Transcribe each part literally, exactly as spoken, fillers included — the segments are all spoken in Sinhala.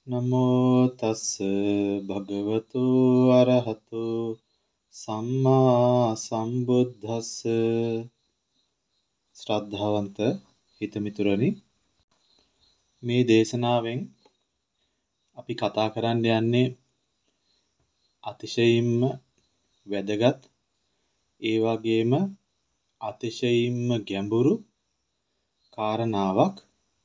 නමෝ තස්ස භගවතු අරහතු සම්මා සම්බුද්දස්ස. ශ්‍රද්ධාවන්ත හිතමිතුරනි, මේ දේශනාවෙන් අපි කතා කරන්න යන්නේ අතිශයින්ම වැදගත්, ඒ වගේම අතිශයින්ම ගැඹුරු කාරණාවක්.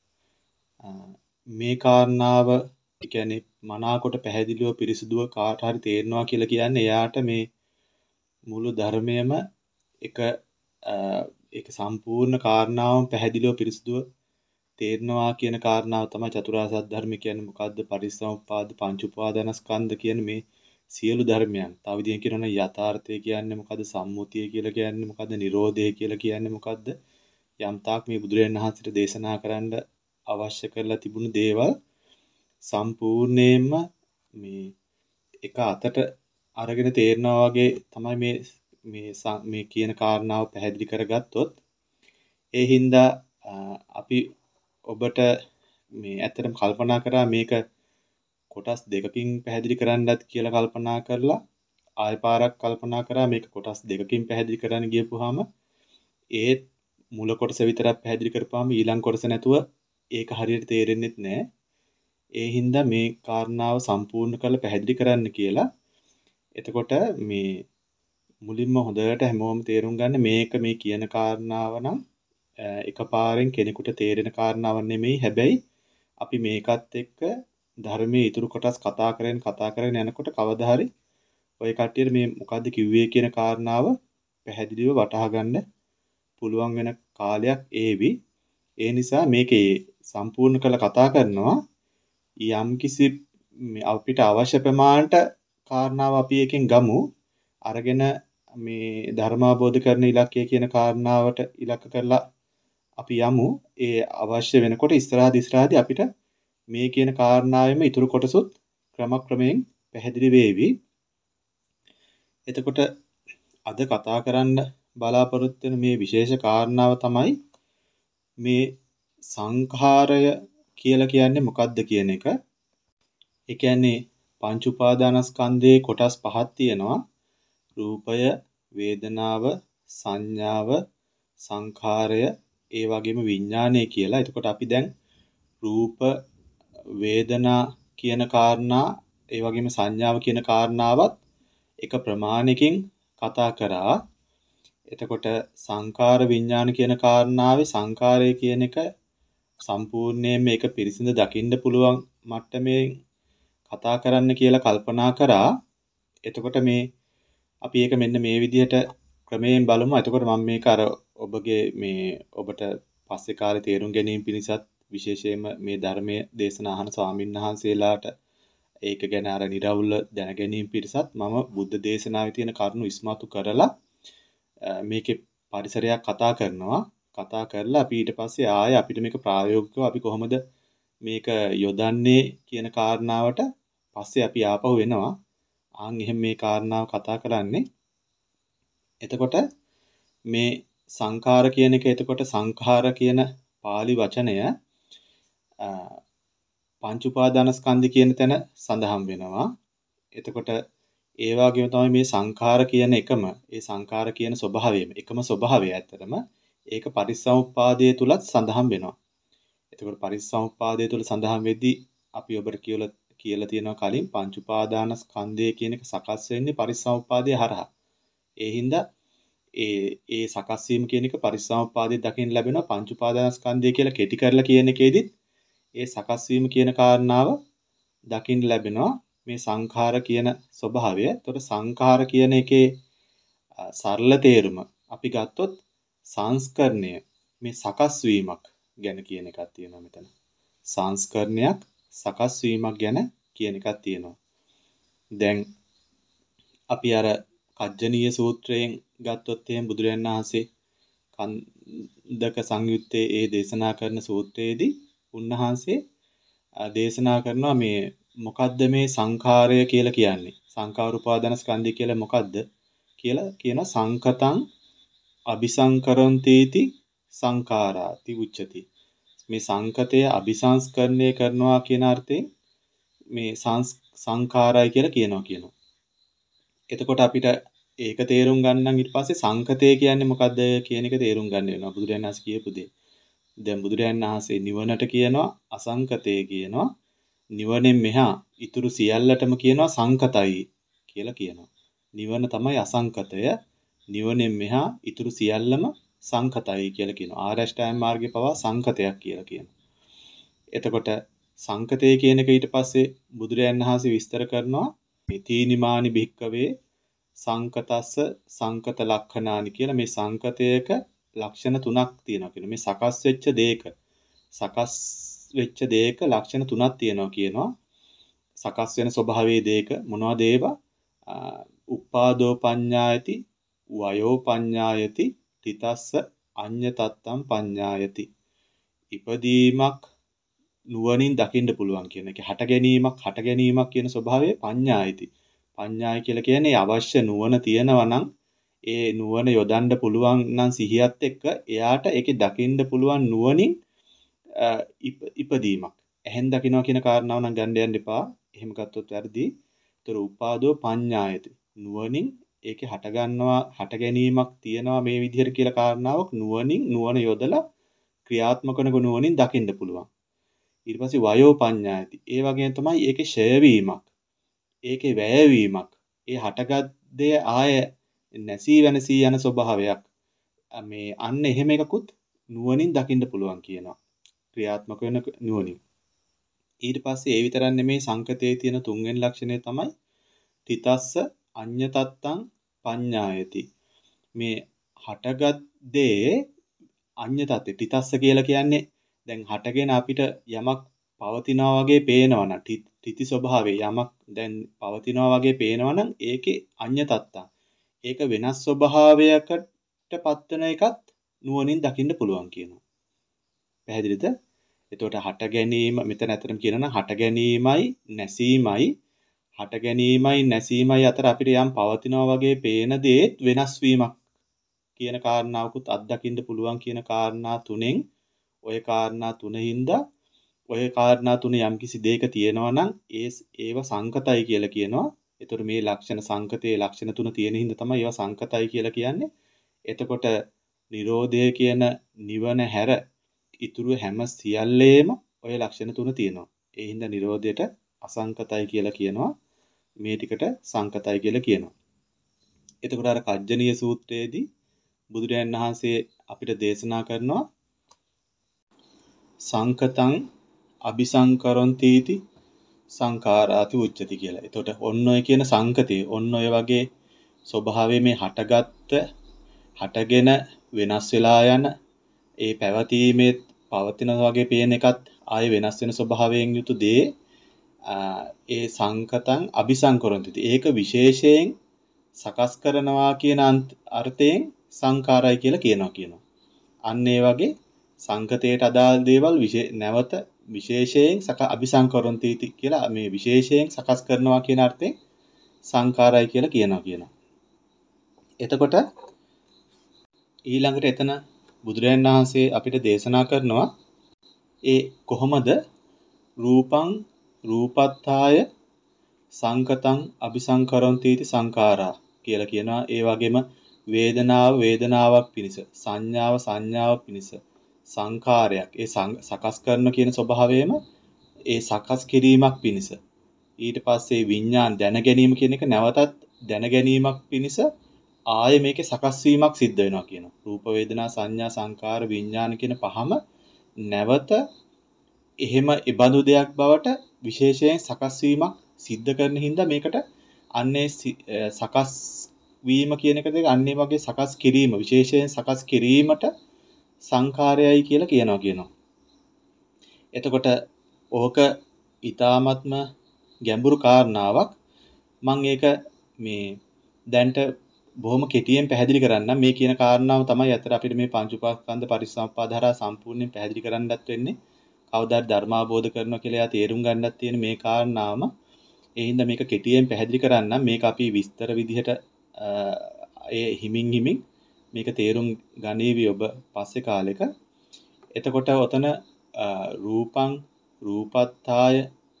මේ කාරණාව කියන්නේ මනාකොට පැහැදිලිව පිරිසිදුව කාට හරි තේරෙනවා කියලා කියන්නේ එයාට මේ මුළු ධර්මයේම එක ඒක සම්පූර්ණ කාරණාවම පැහැදිලිව පිරිසිදුව තේරෙනවා කියන කාරණාව තමයි චතුරාර්ය සත්‍ය ධර්ම කියන්නේ මොකද්ද, පටිච්චසමුප්පාද, පංච උපාදානස්කන්ධ කියන මේ සියලු ධර්මයන්. තව විදිහකින් කියනවා නම් යථාර්ථය කියන්නේ මොකද්ද, සම්මුතිය කියලා කියන්නේ මොකද්ද, නිරෝධය කියලා කියන්නේ මොකද්ද, යම් තාක් මේ බුදුරජාණන් වහන්සේට දේශනා කරන්න අවශ්‍ය කරලා තිබුණු දේවල් සම්පූර්ණයෙන්ම මේ එක අතට අරගෙන තේරෙනවා වගේ තමයි මේ මේ මේ කියන කාරණාව පැහැදිලි කරගත්තොත්, ඒ හින්දා අපි ඔබට මේ ඇත්තටම කල්පනා කරා මේක කොටස් දෙකකින් පැහැදිලි කරන්නත් කියලා කල්පනා කරලා ආය පාරක් කල්පනා කරා මේක කොටස් දෙකකින් පැහැදිලි කරන්න ගියපුවාම ඒත් මුල කොටස විතරක් පැහැදිලි කරපුවාම ඊළඟ කොටස නැතුව ඒක හරියට තේරෙන්නේ නැහැ. ඒ හින්දා මේ කාරණාව සම්පූර්ණ කරලා පැහැදිලි කරන්න කියලා. එතකොට මේ මුලින්ම හොඳට හැමෝම තේරුම් ගන්න මේක මේ කියන කාරණාව නම් එකපාරෙන් කෙනෙකුට තේරෙන කාරණාවක් නෙමෙයි. හැබැයි අපි මේකත් එක්ක ධර්මයේ ඊතුරු කොටස් කතා කරගෙන කතා කරගෙන යනකොට කවදා හරි ඔය කට්ටියට මේ මොකද්ද කිව්වේ කියන කාරණාව පැහැදිලිව වටහා ගන්න පුළුවන් වෙන කාලයක් ඒවි. ඒ නිසා මේකේ සම්පූර්ණ කරලා කතා කරනවා යම්කිසි අපිට අවශ්‍ය ප්‍රමාණයට කාරණාව අපි එකෙන් ගමු. අරගෙන මේ ධර්මාබෝධ කරන ඉලක්කය කියන කාරණාවට ඉලක්ක කරලා අපි යමු. ඒ අවශ්‍ය වෙනකොට ඉස්සරහදී ඉස්සරහදී අපිට මේ කියන කාරණාවෙම ඊතුරු කොටසුත් ක්‍රමක්‍රමයෙන් පැහැදිලි වේවි. එතකොට අද කතා කරන්න බලාපොරොත්තු වෙන මේ විශේෂ කාරණාව තමයි මේ සංඛාරය කියලා කියන්නේ මොකක්ද කියන එක. ඒ කියන්නේ පංච උපාදානස්කන්ධයේ කොටස් පහක් තියෙනවා. රූපය, වේදනාව, සංඥාව, සංඛාරය, ඒ වගේම විඥානය කියලා. එතකොට අපි දැන් රූප, වේදනා කියන කාරණා, ඒ වගේම සංඥාව කියන කාරණාවත් එක ප්‍රමාණයකින් කතා කරා. එතකොට සංඛාර විඥාන කියන කාරණාවේ සංඛාරය කියන එක සම්පූර්ණයෙන්ම ඒක පිරිසිඳ දකින්න පුළුවන් මට්ටමේ කතා කරන්න කියලා කල්පනා කරා. එතකොට මේ අපි ඒක මෙන්න මේ විදිහට ක්‍රමයෙන් බලමු. එතකොට මම මේක අර ඔබගේ මේ ඔබට පස්සේ කාලේ තේරුම් ගැනීම පිණිසත් විශේෂයෙන්ම මේ ධර්මයේ දේශනා අහන ස්වාමීන් වහන්සේලාට ඒක ගැන අර නිරවුල්ව දැන ගැනීම පිණිසත් මම බුද්ධ දේශනාවේ තියෙන කරුණු ඉස්මතු කරලා මේකේ පරිසරයක් කතා කරනවා. කතා කරලා අපි ඊට පස්සේ ආයෙ අපිට මේක ප්‍රායෝගිකව අපි කොහොමද මේක යොදන්නේ කියන කාරණාවට පස්සේ අපි ආපහු එනවා. ආන් එහෙම මේ කාරණාව කතා කරන්නේ. එතකොට මේ සංඛාර කියන එක, එතකොට සංඛාර කියන pāli වචනය පංච උපාදානස්කන්ධ කියන තැන සඳහන් වෙනවා. එතකොට ඒ වගේම තමයි මේ සංඛාර කියන එකම, ඒ සංඛාර කියන ස්වභාවයම එකම ස්වභාවය ඇත්තටම ඒක පරිසම්පාදයේ තුලත් සඳහන් වෙනවා. එතකොට පරිසම්පාදයේ තුල සඳහන් වෙද්දී අපි ඔබට කියලා කියලා තියෙනවා කලින් පංච උපාදානස්කන්ධය කියන එක සකස් වෙන්නේ පරිසම්පාදයේ හරහා. ඒ හින්දා ඒ ඒ සකස් වීම කියන එක පරිසම්පාදයේ දකින්න ලැබෙනවා. පංච උපාදානස්කන්ධය කියලා කෙටි කරලා කියන එකේදීත් ඒ සකස් වීම කියන කාරණාව දකින්න ලැබෙනවා. මේ සංඛාර කියන ස්වභාවය. එතකොට සංඛාර කියන එකේ සරල තේරුම අපි ගත්තොත් සංස්කරණය, මේ සකස් වීමක් ගැන කියන එකක් තියෙනවා මෙතන. සංස්කරණයක්, සකස් වීමක් ගැන කියන එකක් තියෙනවා. දැන් අපි අර කජ්ජනීය සූත්‍රයෙන් ගත්තොත් එහෙනම් බුදුරජාණන් වහන්සේ කන්දක සංයුත්තේ ඒ දේශනා කරන සූත්‍රයේදී උන්වහන්සේ දේශනා කරනවා මේ මොකද්ද මේ සංඛාරය කියලා කියන්නේ. සංඛාර උපාදාන ස්කන්ධය කියලා මොකද්ද කියලා කියන සංකතං අபிසංකරන්තේති සංඛාරාති උච්චති. මේ සංකතය අபிසංස්කරණය කරනවා කියන අර්ථයෙන් මේ සංඛාරයි කියලා කියනවා කියනවා. එතකොට අපිට ඒක තේරුම් ගන්න ඊට පස්සේ සංකතය කියන්නේ මොකද්ද කියන එක තේරුම් ගන්න වෙනවා. බුදුරජාණන් වහන්සේ කියපු දේ. දැන් බුදුරජාණන් වහන්සේ නිවනට කියනවා අසංකතය කියනවා. නිවනෙන් මෙහා ඊතුරු සියල්ලටම කියනවා සංකතයි කියලා කියනවා. නිවන තමයි අසංකතය. නිවනෙන් මෙහා ඊතුරු සියල්ලම සංකතයි කියලා කියනවා. ආර්ය අෂ්ටාංග මාර්ගයේ පවා සංකතයක් කියලා කියනවා. එතකොට සංකතය කියන එක ඊට පස්සේ බුදුරජාණන් වහන්සේ විස්තර කරනවා තීනිමානි භික්කවේ සංකතස්ස සංකත ලක්ෂණානි කියලා. මේ සංකතයක ලක්ෂණ තුනක් තියෙනවා කියනවා. මේ සකස් වෙච්ච දෙයක සකස් වෙච්ච දෙයක ලක්ෂණ තුනක් තියෙනවා කියනවා. සකස් වෙන ස්වභාවයේ දෙයක මොනවද ඒවා? උපාදෝ පඤ්ඤායති වයෝ පඤ්ඤායති තිතස්ස අඤ්ඤ තත්තම් පඤ්ඤායති. ඉපදීමක් නුවණින් දකින්න පුළුවන් කියන එක. හට ගැනීමක් හට ගැනීමක් කියන ස්වභාවය පඤ්ඤායති. පඤ්ඤාය කියලා කියන්නේ අවශ්‍ය නුවණ තියෙනවා නම් ඒ නුවණ යොදන්න පුළුවන් නම් සිහියත් එක්ක එයාට ඒකේ දකින්න පුළුවන් නුවණින් ඉපදීමක්. එහෙන් දකින්නවා කියන කාරණාව නම් ගන්න යන්න එපා. එහෙම ගත්තොත් වැරදි. ඒතර උපාදෝ පඤ්ඤායති. නුවණින් ඒකේ හට ගන්නවා හට ගැනීමක් තියෙනවා මේ විදිහට කියලා කාරණාවක් නුවණින් නුවණ යොදලා ක්‍රියාත්මක කරන නුවණින් දකින්න පුළුවන්. ඊට පස්සේ වයෝ පඤ්ඤායති. ඒ වගේම තමයි ඒකේ ෂය වීමක්. ඒකේ වැය වීමක්. ඒ හටගත් දේ ආය නැසී වෙනසී යන ස්වභාවයක්. මේ අන්න එහෙම එකකුත් නුවණින් දකින්න පුළුවන් කියනවා. ක්‍රියාත්මක වෙන නුවණින්. ඊට පස්සේ ඒ විතරක් නෙමේ සංකතයේ තියෙන තුන්වෙනි ලක්ෂණය තමයි තිතස්ස අඤ්ඤ තත්තං පඤ්ඤායති. මේ හටගත් දේ අඤ්ඤ තත්ත්වය. තිතස්ස කියලා කියන්නේ දැන් හටගෙන අපිට යමක් පවතිනවා වගේ පේනවනම් තිති ස්වභාවයේ යමක් දැන් පවතිනවා වගේ පේනවනම් ඒකේ අඤ්ඤ තත්තං. ඒක වෙනස් ස්වභාවයකට පත්වන එකත් නුවණින් දකින්න පුළුවන් කියනවා. පැහැදිලිද? එතකොට හට ගැනීම මෙතන ඇත්තටම කියනවා නම් හට ගැනීමයි නැසීමයි හට ගැනීමයි නැසීමයි අතර අපිට යම් පවතිනවා වගේ පේන දේත් වෙනස් වීමක් කියන කාරණාවකුත් අත්දකින්න පුළුවන් කියන කාරණා තුනෙන් ඔය කාරණා තුනින්ද ඔය කාරණා තුන යම්කිසි දෙයක තියෙනවා නම් ඒ ඒව සංකතයි කියලා කියනවා. ඒතර මේ ලක්ෂණ සංකතයේ ලක්ෂණ තුන තියෙන හින්දා තමයි ඒවා සංකතයි කියලා කියන්නේ. එතකොට Nirodha කියන නිවන හැර ඉතුරු හැම සියල්ලේම ඔය ලක්ෂණ තුන තියෙනවා. ඒ හින්දා Nirodhaයට අසංකතයි කියලා කියනවා. මේ ටිකට සංකතයි කියලා කියනවා. එතකොට අර කජ්ජනීය සූත්‍රයේදී බුදුරජාණන් වහන්සේ අපිට දේශනා කරනවා සංකතං අபிසංකරොන්තිති සංඛාරාති උච්චති කියලා. එතකොට ඔන්න ඔය කියන සංකතේ ඔන්න ඔය වගේ ස්වභාවයේ මේ හටගත්ත හටගෙන වෙනස් වෙලා යන ඒ පැවතීමේ පවතින වගේ පේන එකත් ආයේ වෙනස් වෙන ස්වභාවයෙන් යුතු දේ ඒ සංකතං අபிසංකරොන්තිති. ඒක විශේෂයෙන් සකස් කරනවා කියන අර්ථයෙන් සංඛාරයි කියලා කියනවා කියනවා. අන්න ඒ වගේ සංකතයට අදාළ දේවල් නැවත විශේෂයෙන් සක අபிසංකරොන්තිති කියලා මේ විශේෂයෙන් සකස් කරනවා කියන අර්ථයෙන් සංඛාරයි කියලා කියනවා කියනවා. එතකොට ඊළඟට එතන බුදුරජාණන් වහන්සේ අපිට දේශනා කරනවා ඒ කොහොමද රූපං රූපත්තාය සංකතං අபிසංකරොන්තිති සංඛාරා කියලා කියනවා. ඒ වගේම වේදනාව වේදනාවක් පිණිස සංඥාව සංඥාවක් පිණිස සංඛාරයක් ඒ සකස් කරන කියන ස්වභාවයම ඒ සකස් කිරීමක් පිණිස ඊට පස්සේ විඥාන දැන ගැනීම කියන එක නැවතත් දැන ගැනීමක් පිණිස ආයේ මේකේ සකස් වීමක් සිද්ධ වෙනවා කියනවා. රූප වේදනා සංඥා සංකාර විඥාන කියන පහම නැවත එහෙම ඉබඳු දෙයක් බවට විශේෂයෙන් සකස් වීමක් සිද්ධ කරන හින්දා මේකට අන්නේ සකස් වීම කියන එක දෙක අන්නේ වගේ සකස් කිරීම විශේෂයෙන් සකස් කිරීමට සංඛාරයයි කියලා කියනවා කියනවා. එතකොට ඕක ඊ타ත්ම ගැඹුරු කාරණාවක්. මම ඒක මේ දැන්ට බොහොම කෙටියෙන් පැහැදිලි කරන්නම්. මේ කියන කාරණාව තමයි අතර අපිට මේ පංච උපාස්කන්ධ පරිසම්පාදහරා සම්පූර්ණයෙන් පැහැදිලි කරන්නත් වෙන්නේ. කවදාද ධර්මාබෝධ කරනවා කියලා යා තේරුම් ගන්නත් තියෙන මේ කාරණාවම. ඒ හින්දා මේක කෙටියෙන් පැහැදිලි කරන්නම්. මේක අපි විස්තර විදිහට ඒ හිමින් හිමින් මේක තේරුම් ගනීවි ඔබ පස්සේ කාලෙක. එතකොට ඔතන රූපං රූපත්තාය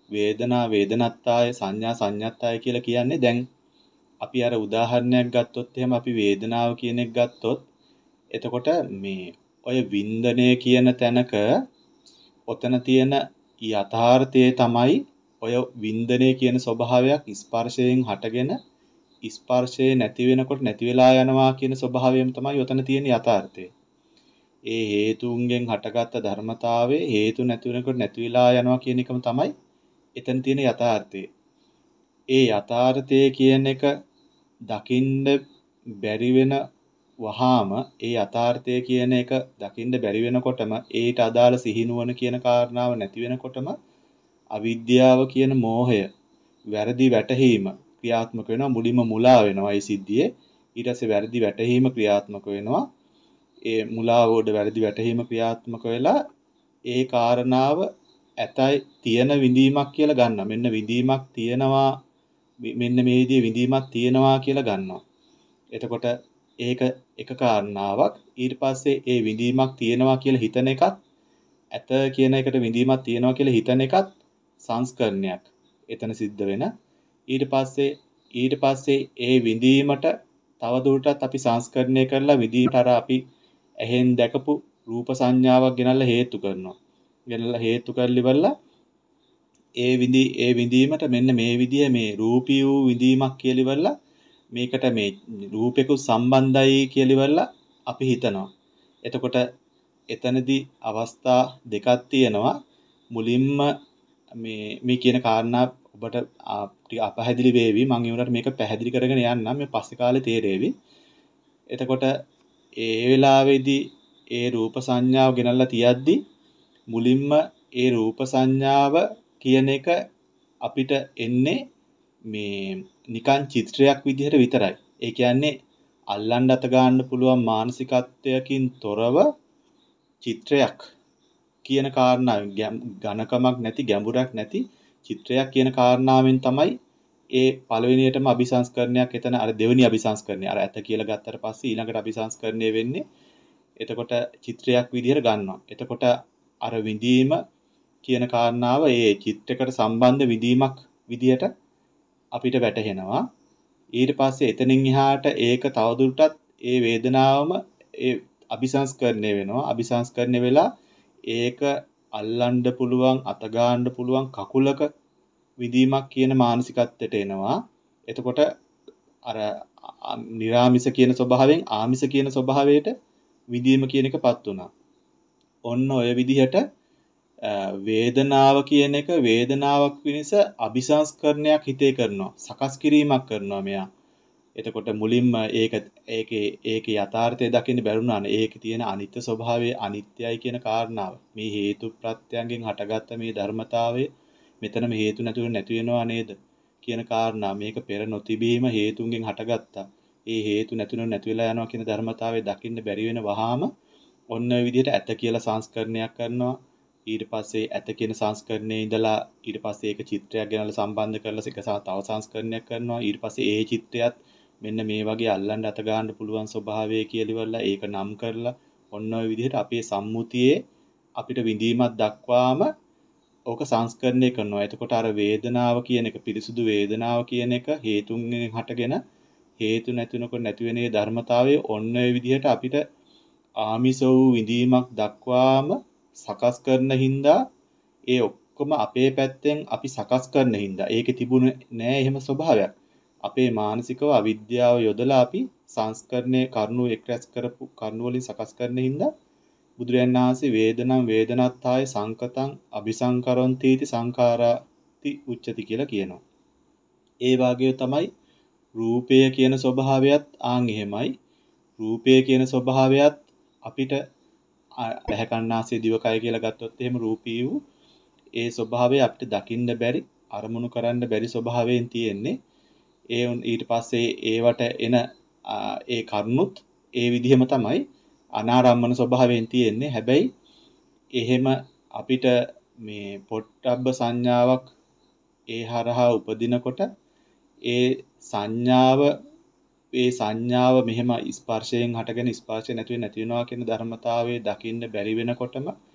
වේදනා වේදනත්තාය සංඥා සංඤත්තාය කියලා කියන්නේ දැන් අපි අර උදාහරණයක් ගත්තොත් එහෙම අපි වේදනාව කියන එක ගත්තොත් එතකොට මේ ඔය වින්දනය කියන තැනක ඔතන තියෙන යථාර්ථය තමයි ඔය වින්දනය කියන ස්වභාවයක් ස්පර්ශයෙන් හටගෙන ස්පර්ශය නැති වෙනකොට නැති වෙලා යනවා කියන ස්වභාවයම තමයි ඔතන තියෙන යථාර්ථය. ඒ හේතුන්ගෙන් හටගත්ත ධර්මතාවයේ හේතු නැති වෙනකොට නැති වෙලා යනවා කියන එකම තමයි එතන තියෙන යථාර්ථය. ඒ යථාර්ථය කියන එක දකින්න බැරි වෙන වහාම ඒ යථාර්ථය කියන එක දකින්න බැරි වෙනකොටම ඒට අදාළ සිහිනුවන කියන කාරණාව නැති වෙනකොටම අවිද්‍යාව කියන මෝහය වැරදි වැටහීම ක්‍රියාත්මක වෙනවා. මුලින්ම මුලා වෙනවා ඒ සිද්ධියේ. ඊට පස්සේ වැරදි වැටහීම ක්‍රියාත්මක වෙනවා. ඒ මුලාවෝඩ වැරදි වැටහීම ක්‍රියාත්මක වෙලා ඒ කාරණාව ඇතයි තියෙන විඳීමක් කියලා ගන්නවා. මෙන්න විඳීමක් තියෙනවා මෙන්න මේ විදිහේ විඳීමක් තියෙනවා කියලා ගන්නවා. එතකොට ඒක එක කාරණාවක්. ඊට පස්සේ ඒ විඳීමක් තියෙනවා කියලා හිතන එකත් ඇත කියන එකට විඳීමක් තියෙනවා කියලා හිතන එකත් සංස්කරණයක්. එතන සිද්ධ වෙන. ඊට පස්සේ ඊට පස්සේ ඒ විඳීමට තවදුරටත් අපි සංස්කරණය කරලා විඳීමට අර අපි ඇහෙන් දැකපු රූප සංඥාවක් ගෙනල්ලා හේතු කරනවා. ගෙනල්ලා හේතු කරලි බලලා ඒ විඳි ඒ විඳීමට මෙන්න මේ විදිය මේ රූපී වූ විඳීමක් කියලා ඉවරලා මේකට මේ රූපෙකුත් සම්බන්ධයි කියලා ඉවරලා අපි හිතනවා. එතකොට එතනදී අවස්ථා දෙකක් තියෙනවා. මුලින්ම මේ මේ කියන කාරණා ඔබට ටික අපහැදිලි වේවි. මම ඒ උනට මේක පැහැදිලි කරගෙන යන්නම්. මේ පස්සේ කාලේ තේරෙවි. එතකොට ඒ වෙලාවේදී ඒ රූප සංඥාව ගෙනල්ලා තියද්දී මුලින්ම ඒ රූප සංඥාව කියන එක අපිට එන්නේ මේ නිකන් චිත්‍රයක් විදිහට විතරයි. ඒ කියන්නේ අල්ලන්න අත ගන්න පුළුවන් මානසිකත්වයකින් තොරව චිත්‍රයක් කියන කාරණාවෙන් ඝනකමක් නැති ගැඹුරක් නැති චිත්‍රයක් කියන කාරණාවෙන් තමයි ඒ පළවෙනියටම අபிසංස්කරණයක් එතන අර දෙවෙනි අபிසංස්කරණය අර ඇත කියලා ගත්තට පස්සේ ඊළඟට අபிසංස්කරණය වෙන්නේ එතකොට චිත්‍රයක් විදිහට ගන්නවා. එතකොට අර විඳීම කියන කාරණාව ඒ චිත්‍රයකට සම්බන්ධ විඳීමක් විදිහට අපිට වැටහෙනවා. ඊට පස්සේ එතනින් එහාට ඒක තවදුරටත් ඒ වේදනාවම ඒ අபிසංස්කරණය වෙනවා. අபிසංස්කරණය වෙලා ඒක අල්ලන්න පුළුවන් අත ගන්න පුළුවන් කකුලක විඳීමක් කියන මානසිකත්වයට එනවා. එතකොට අර නිරාමිස කියන ස්වභාවයෙන් ආමිස කියන ස්වභාවයට විඳීම කියන එකපත් වුණා. ඔන්න ඔය විදිහට වේදනාව කියන එක වේදනාවක් වෙනස අபிසංස්කරණයක් හිතේ කරනවා. සකස් කිරීමක් කරනවා මෙයා. එතකොට මුලින්ම ඒක ඒකේ ඒකේ යථාර්ථය දකින්න බැරුණානේ. ඒකේ තියෙන අනිත්‍ය ස්වභාවය අනිත්‍යයි කියන කාරණාව. මේ හේතු ප්‍රත්‍යයෙන් හටගත්ත මේ ධර්මතාවය මෙතනම හේතු නැතුව නැති වෙනවා නේද කියන කාරණා. මේක පෙර නොතිබීම හේතුන්ගෙන් හටගත්තා. ඒ හේතු නැතුව නැති වෙලා යනවා කියන ධර්මතාවය දකින්න බැරි වෙන වහාම ඔන්න ඔය විදිහට ඇත කියලා සංස්කරණයක් කරනවා. ඊට පස්සේ ඇත කියන සංස්කරණයේ ඉඳලා ඊට පස්සේ ඒක චිත්‍රයක් ගෙනල්ලා සම්බන්ධ කරලා එක තව සංස්කරණයක් කරනවා. ඊට පස්සේ ඒ චිත්‍රයත් මෙන්න මේ වගේ අල්ලන්න අත ගන්න පුළුවන් ස්වභාවය කියලා ඉවරලා ඒක නම් කරලා ඔන්න ඔය විදිහට අපේ සම්මුතියේ අපිට විඳීමක් දක්වාම ඕක සංස්කරණය කරනවා. එතකොට අර වේදනාව කියන එක පිරිසුදු වේදනාව කියන එක හේතුන්ගෙන් හටගෙන හේතු නැතිනකොට නැති වෙනේ ධර්මතාවයේ ඔන්න ඔය විදිහට අපිට ආමිස වූ විඳීමක් දක්වාම සකස් කරන හින්දා ඒ ඔක්කොම අපේ පැත්තෙන් අපි සකස් කරන හින්දා ඒකේ තිබුණේ නෑ එහෙම ස්වභාවයක්. අපේ මානසිකව අවිද්‍යාව යොදලා අපි සංස්කරණයේ කරුණු එක්රැස් කරපු කරුණු වලින් සකස් කරන හින්දා බුදුරයන් වහන්සේ වේදනම් වේදනත්තාය සංකතං අபிසංකරොන්තිති සංඛාරාති උච්චති කියලා කියනවා. ඒ වාගේ තමයි රූපය කියන ස්වභාවයත් ආන් එහෙමයි. රූපය කියන ස්වභාවයත් අපිට ඇහැ කන්නාසය දිවකය කියලා ගත්තොත් එහෙම රූපී වූ ඒ ස්වභාවය අපිට දකින්න බැරි අරමුණු කරන්න බැරි ස්වභාවයෙන් තියෙන්නේ. ඒ ඊට පස්සේ ඒවට එන ඒ කරුණුත් ඒ විදිහම තමයි අනාරම්මන ස්වභාවයෙන් තියෙන්නේ. හැබැයි එහෙම අපිට මේ පොට්ටබ්බ සංඥාවක් ඒ හරහා උපදිනකොට ඒ සංඥාව ඒ සංඥාව මෙහෙම ස්පර්ශයෙන් හටගෙන ස්පර්ශය නැති වෙ නැති වෙනවා කියන ධර්මතාවයේ දකින්න බැරි වෙනකොටම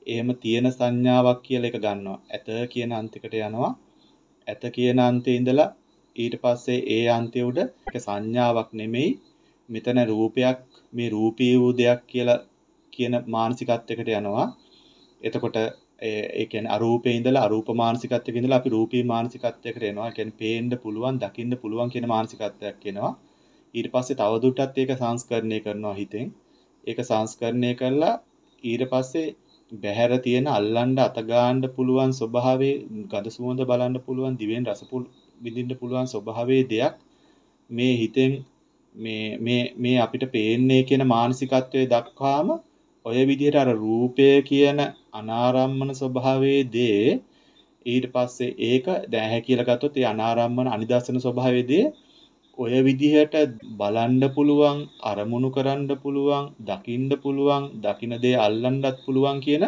එහෙම තියෙන සංඥාවක් කියලා එක ගන්නවා. ඇත කියන අන්තිකට යනවා. ඇත කියන අන්තේ ඉඳලා ඊට පස්සේ ඒ අන්තය උඩ එක සංඥාවක් නෙමෙයි මෙතන රූපයක් මේ රූපී වූ දෙයක් කියලා කියන මානසිකත්වයකට යනවා. එතකොට ඒ කියන්නේ අරූපේ ඉඳලා අරූප මානසිකත්වයක ඉඳලා අපි රූපී මානසිකත්වයකට එනවා. ඒ කියන්නේ පේන්න පුළුවන්, දකින්න පුළුවන් කියන මානසිකත්වයක් එනවා. ඊට පස්සේ තවදුරටත් ඒක සංස්කරණය කරනවා හිතෙන්. ඒක සංස්කරණය කළා ඊට පස්සේ බහැර තියෙන අල්ලන්න අත ගන්න පුළුවන් ස්වභාවයේ ගඳ සුවඳ බලන්න පුළුවන් දිවෙන් රස විඳින්න පුළුවන් ස්වභාවයේ දෙයක් මේ හිතෙන් මේ මේ මේ අපිට පේන්නේ කියන මානසිකත්වයේ දක්වාම ඔය විදිහට අර රූපය කියන අනාරම්මන ස්වභාවයේ දේ ඊට පස්සේ ඒක දැන් ඇහැ කියලා ගත්තොත් ඒ අනාරම්මන අනිදර්ශන ස්වභාවයේ දේ ඔය විදිහට බලන්න පුළුවන් අරමුණු කරන්න පුළුවන් දකින්න පුළුවන් දකින්න දේ අල්ලන්නත් පුළුවන් කියන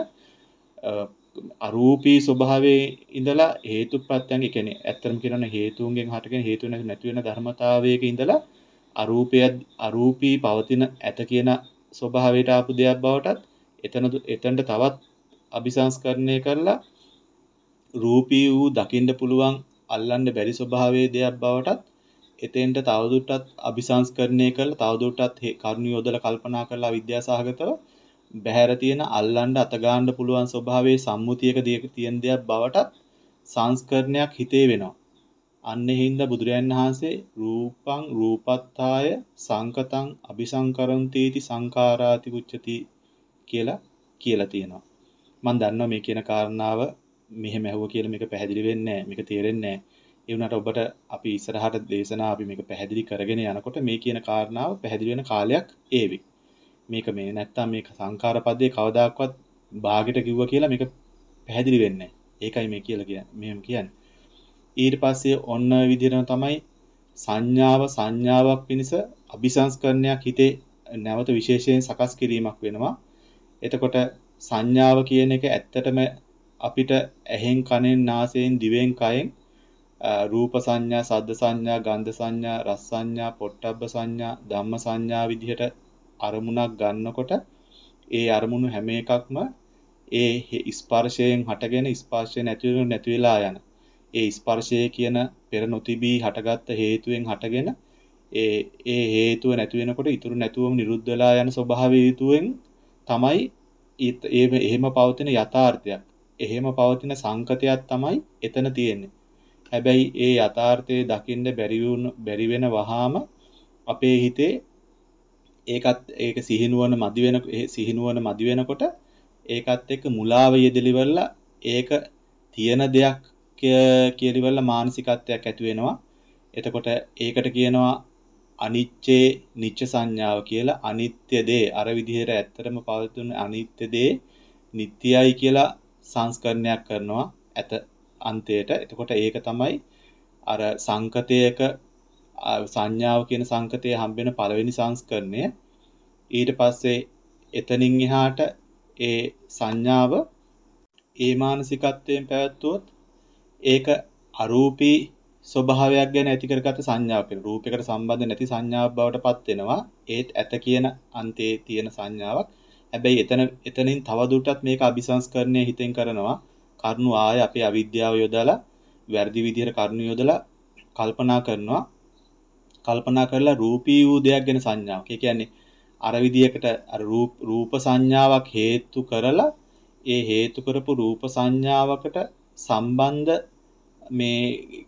අරූපී ස්වභාවයේ ඉඳලා හේතුප්‍රත්‍යයන් ඒ කියන්නේ ඇත්තම කියනවනේ හේතුන්ගෙන් හටගෙන හේතු නැති වෙන ධර්මතාවයක ඉඳලා අරූපය අරූපී පවතින ඇත කියන ස්වභාවයට ආපු දෙයක් බවටත් එතන එතනට තවත් අபிසංස්කරණය කරලා රූපී වූ දකින්න පුළුවන් අල්ලන්න බැරි ස්වභාවයේ දෙයක් බවටත් එතෙන්ට තවදුරටත් අபிසංස්කරණය කරලා තවදුරටත් කරුණු යොදලා කල්පනා කරලා විද්‍යාසහගතව බහැර තියෙන අල්ලන්න අත ගන්න පුළුවන් ස්වභාවයේ සම්මුතියක තියෙන දෙයක් බවටත් සංස්කරණයක් හිතේ වෙනවා. අන්නේ හින්දා බුදුරයන් වහන්සේ රූපං රූපත්තාය සංකතං අபிසංකරන්තේති සංඛාරාති උච්චති කියලා කියලා තියෙනවා. මම දන්නවා මේ කියන කාරණාව මෙහෙම ඇහුව කියලා මේක පැහැදිලි වෙන්නේ නැහැ. මේක තේරෙන්නේ නැහැ. ඒ වුණාට ඔබට අපි ඉස්සරහට දේශනා අපි මේක පැහැදිලි කරගෙන යනකොට මේ කියන කාරණාව පැහැදිලි වෙන කාලයක් ඒවි. මේක මේ නැත්තම් මේක සංඛාර පදේ කවදාකවත් භාගයට කිව්වා කියලා මේක පැහැදිලි වෙන්නේ නැහැ. ඒකයි මේ කියලා කියන්නේ. මෙහෙම කියන්නේ. ඊට පස්සේ ඔන්න විදිහටම තමයි සංඥාව සංඥාවක් පිණිස අபிසංස්කරණයක් හිතේ නැවත විශේෂයෙන් සකස් කිරීමක් වෙනවා. එතකොට සංඥාව කියන එක ඇත්තටම අපිට ඇහෙන් කනෙන් නාසයෙන් දිවෙන් කයෙන් රූප සංඥා, සද්ද සංඥා, ගන්ධ සංඥා, රස සංඥා, පොට්ටබ්බ සංඥා, ධම්ම සංඥා විදිහට අරමුණක් ගන්නකොට ඒ අරමුණු හැම එකක්ම ඒ ස්පර්ශයෙන් හටගෙන ස්පර්ශය නැති වෙන නැති වෙලා යන ඒ ස්පර්ශය කියන පෙර නොතිබී හටගත්ත හේතුවෙන් හටගෙන ඒ ඒ හේතුව නැති වෙනකොට ඉතුරු නැතුවම නිරුද්ධ වෙලා යන ස්වභාවය හේතුවෙන් තමයි ඒ එහෙම පවතින යථාර්ථයක්. එහෙම පවතින සංකතයක් තමයි එතන තියෙන්නේ. හැබැයි ඒ යථාර්ථයේ දකින්න බැරි බැරි වෙන වහාම අපේ හිතේ ඒකත් ඒක සිහිනුවන මදි වෙන සිහිනුවන මදි වෙනකොට ඒකත් එක්ක මුලාව යෙදලිවලා ඒක තියෙන දෙයක් කියලිවලා මානසිකත්වයක් ඇති වෙනවා. එතකොට ඒකට කියනවා අනිච්චේ නිච්ච සංඥාව කියලා. අනිත්‍ය දේ අර විදිහට ඇත්තටම පවතුන අනිත්‍ය දේ නිට්ටයයි කියලා සංස්කරණයක් කරනවා ඇත අන්තයට. එතකොට ඒක තමයි අර සංකතයක සංඥාව කියන සංකතයේ හම්බෙන පළවෙනි සංස්කරණය. ඊට පස්සේ එතනින් එහාට ඒ සංඥාව ඒ මානසිකත්වයෙන් පැවැත්වුවොත් ඒක අරූපී ස්වභාවයක් ගැන ඇති කරගත සංඥාවක් වෙනවා. රූපයකට සම්බන්ධ නැති සංඥාවක් බවට පත් වෙනවා. ඒත් ඇත කියන අන්තයේ තියෙන සංඥාවක්. හැබැයි එතන එතනින් තවදුරටත් මේක අபிසංස්කරණය හිතෙන් කරනවා. කරුණු ආය අපේ අවිද්‍යාව යොදලා වැරදි විදිහට කරුණු යොදලා කල්පනා කරනවා. කල්පනා කරලා රූපී වූ දෙයක් ගැන සංඥාවක්. ඒ කියන්නේ අර විදියකට අර රූප රූප සංඥාවක් හේතු කරලා ඒ හේතු කරපු රූප සංඥාවකට සම්බන්ධ මේ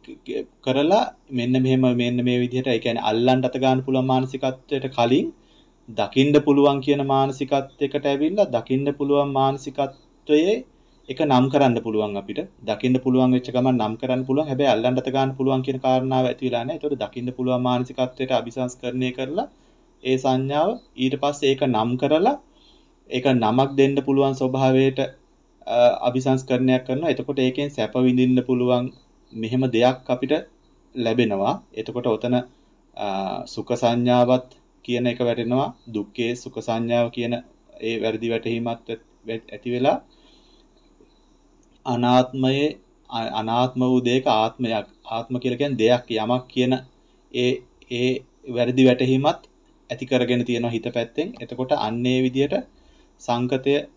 කරලා මෙන්න මෙහෙම මෙන්න මේ විදිහට ඒ කියන්නේ අල්ලන්න අත ගන්න පුළුවන් මානසිකත්වයට කලින් දකින්න පුළුවන් කියන මානසිකත්වයකට ඇවිල්ලා දකින්න පුළුවන් මානසිකත්වයේ එක නම් කරන්න පුළුවන් අපිට. දකින්න පුළුවන් වෙච්ච ගමන් නම් කරන්න පුළුවන්. හැබැයි අල්ලන්න අත ගන්න පුළුවන් කියන කාරණාව ඇති වෙලා නැහැ. ඒතකොට දකින්න පුළුවන් මානසිකත්වයට අபிසංස්කරණය කරලා ඒ සංඥාව ඊට පස්සේ ඒක නම් කරලා ඒක නමක් දෙන්න පුළුවන් ස්වභාවයට අபிසංස්කරණයක් කරනවා. එතකොට ඒකෙන් සැප විඳින්න පුළුවන් මෙහෙම දෙයක් අපිට ලැබෙනවා. එතකොට ඔතන සුඛ සංඥාවත් කියන එක වැටෙනවා. දුක්ඛේ සුඛ සංඥාව කියන ඒ වැරදි වැටහීමත් ඇති වෙලා අනාත්මයේ අනාත්ම වූ දෙයක ආත්මයක් ආත්ම කියලා කියන්නේ දෙයක් යමක් කියන ඒ ඒ වැරදි වැටහීමත් ඇති කරගෙන තියෙනවා හිත පැත්තෙන්. එතකොට අන්නේ විදියට සංකතය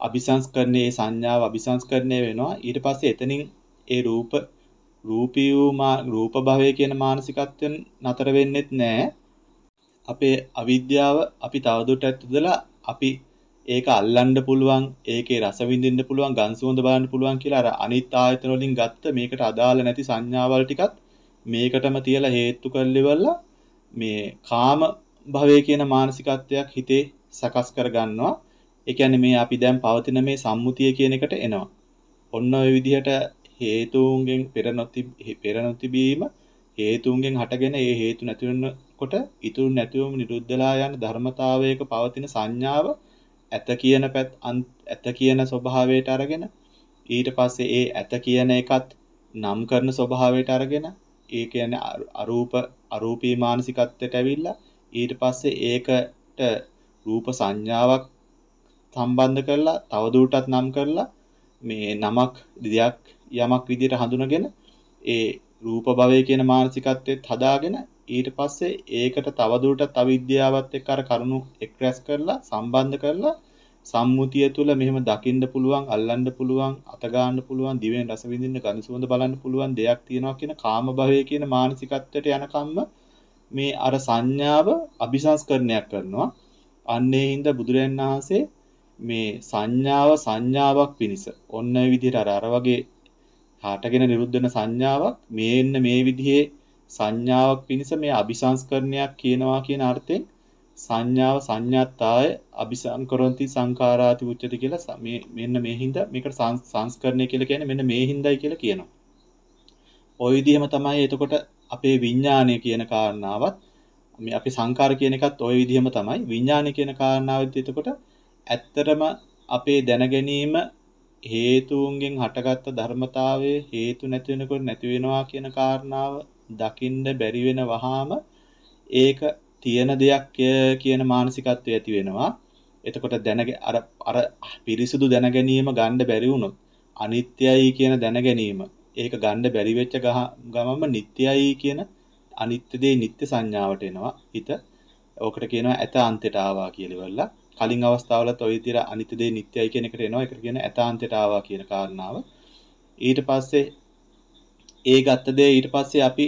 අபிසංස්කරණයේ සංඥාව අபிසංස්කරණය වෙනවා. ඊට පස්සේ එතනින් ඒ රූප රූපී වූ රූප භවය කියන මානසිකත්වයෙන් නතර වෙන්නෙත් නැහැ. අපේ අවිද්‍යාව අපි තවදුරටත් උදලා අපි ඒක අල්ලන්න පුළුවන්, ඒකේ රස විඳින්න පුළුවන්, ගන් සුවඳ බලන්න පුළුවන් කියලා අර අනිත් ආයතන වලින් ගත්ත මේකට අදාළ නැති සංඥාවල් ටිකත් මේකටම තියලා හේතු කරලිවලා මේ කාම භවය කියන මානසිකත්වයක් හිතේ සකස් කර ගන්නවා. ඒ කියන්නේ මේ අපි දැන් පවතින මේ සම්මුතිය කියන එකට එනවා. ඔන්න ඔය විදිහට හේතුන්ගෙන් පෙර නොති පෙර නොතිබීම හේතුන්ගෙන් හටගෙන ඒ හේතු නැති වෙනකොට ඉතුරු නැතිවම නිරුද්ධලා යන ධර්මතාවයක පවතින සංඥාව ඇත කියන පැත් ඇත කියන ස්වභාවයට අරගෙන ඊට පස්සේ ඒ ඇත කියන එකත් නම් කරන ස්වභාවයට අරගෙන ඒ කියන්නේ අරූප අරූපී මානසිකත්වයට ඇවිල්ලා ඊට පස්සේ ඒකට රූප සංඥාවක් සම්බන්ධ කරලා තවදුරටත් නම් කරලා මේ නමක් දෙයක් යමක් විදිහට හඳුනගෙන ඒ රූප භවය කියන මානසිකත්වෙත් හදාගෙන ඊට පස්සේ ඒකට තවදුරටත් අවිද්‍යාවත් එක්ක අර කරුණු එක්රැස් කරලා සම්බන්ධ කරලා සම්මුතිය තුල මෙහෙම දකින්න පුළුවන්, අල්ලන්න පුළුවන්, අත ගන්න පුළුවන්, දිවෙන් රස විඳින්න, ගඳ සුවඳ බලන්න පුළුවන් දෙයක් තියෙනවා කියන කාම භවය කියන මානසිකත්වයට යනකම්ම මේ අර සංඥාව අபிසංස්කරණයක් කරනවා. අන්නේ හින්දා බුදුරයන් වහන්සේ මේ සංඥාව සංඥාවක් පිනිස ඔන්න ඔය විදිහට අර අර වගේ හටගෙන නිරුද්ධ වෙන සංඥාවක් මේන්න මේ විදිහේ සංඥාවක් පිනිස මේ අபிසංස්කරණයක් කියනවා කියන අර්ථයෙන් සංඥාව සංඥාත්තාය අபிසංකරොන්ති සංඛාරාති උච්චති කියලා මේ මෙන්න මේ හින්දා මේකට සංස්කරණය කියලා කියන්නේ මෙන්න මේ හින්දායි කියලා කියනවා. ওই විදිහම තමයි එතකොට අපේ විඥානය කියන කාරණාවත් මේ අපි සංකාර කියන එකත් ওই විදිහම තමයි විඥානය කියන කාරණාවෙත් එතකොට ඇත්තටම අපේ දැනගැනීම හේතුන්ගෙන් හටගත්ත ධර්මතාවයේ හේතු නැති වෙනකොට නැති වෙනවා කියන කාරණාව දකින්න බැරි වෙන වහාම ඒක තියෙන දෙයක් කියන මානසිකත්වය ඇති වෙනවා. එතකොට දැන අර අර පිරිසුදු දැනගැනීම ගන්න බැරි වුණොත් අනිත්‍යයි කියන දැනගැනීම ඒක ගන්න බැරි වෙච්ච ගමම නිට්ටයයි කියන අනිත්‍ය දේ නිට්ටය සංඥාවට එනවා හිත. ඕකට කියනවා ඇත අන්තයට ආවා කියලා ඉවරලා. කලින් අවස්ථාවලත් ওই විදිහට අනිත්‍ය දේ නිට්ටයයි කියන එකට එනවා. ඒකට කියන ඇත අන්තයට ආවා කියන කාරණාව. ඊට පස්සේ ඒ ගත්ත දේ ඊට පස්සේ අපි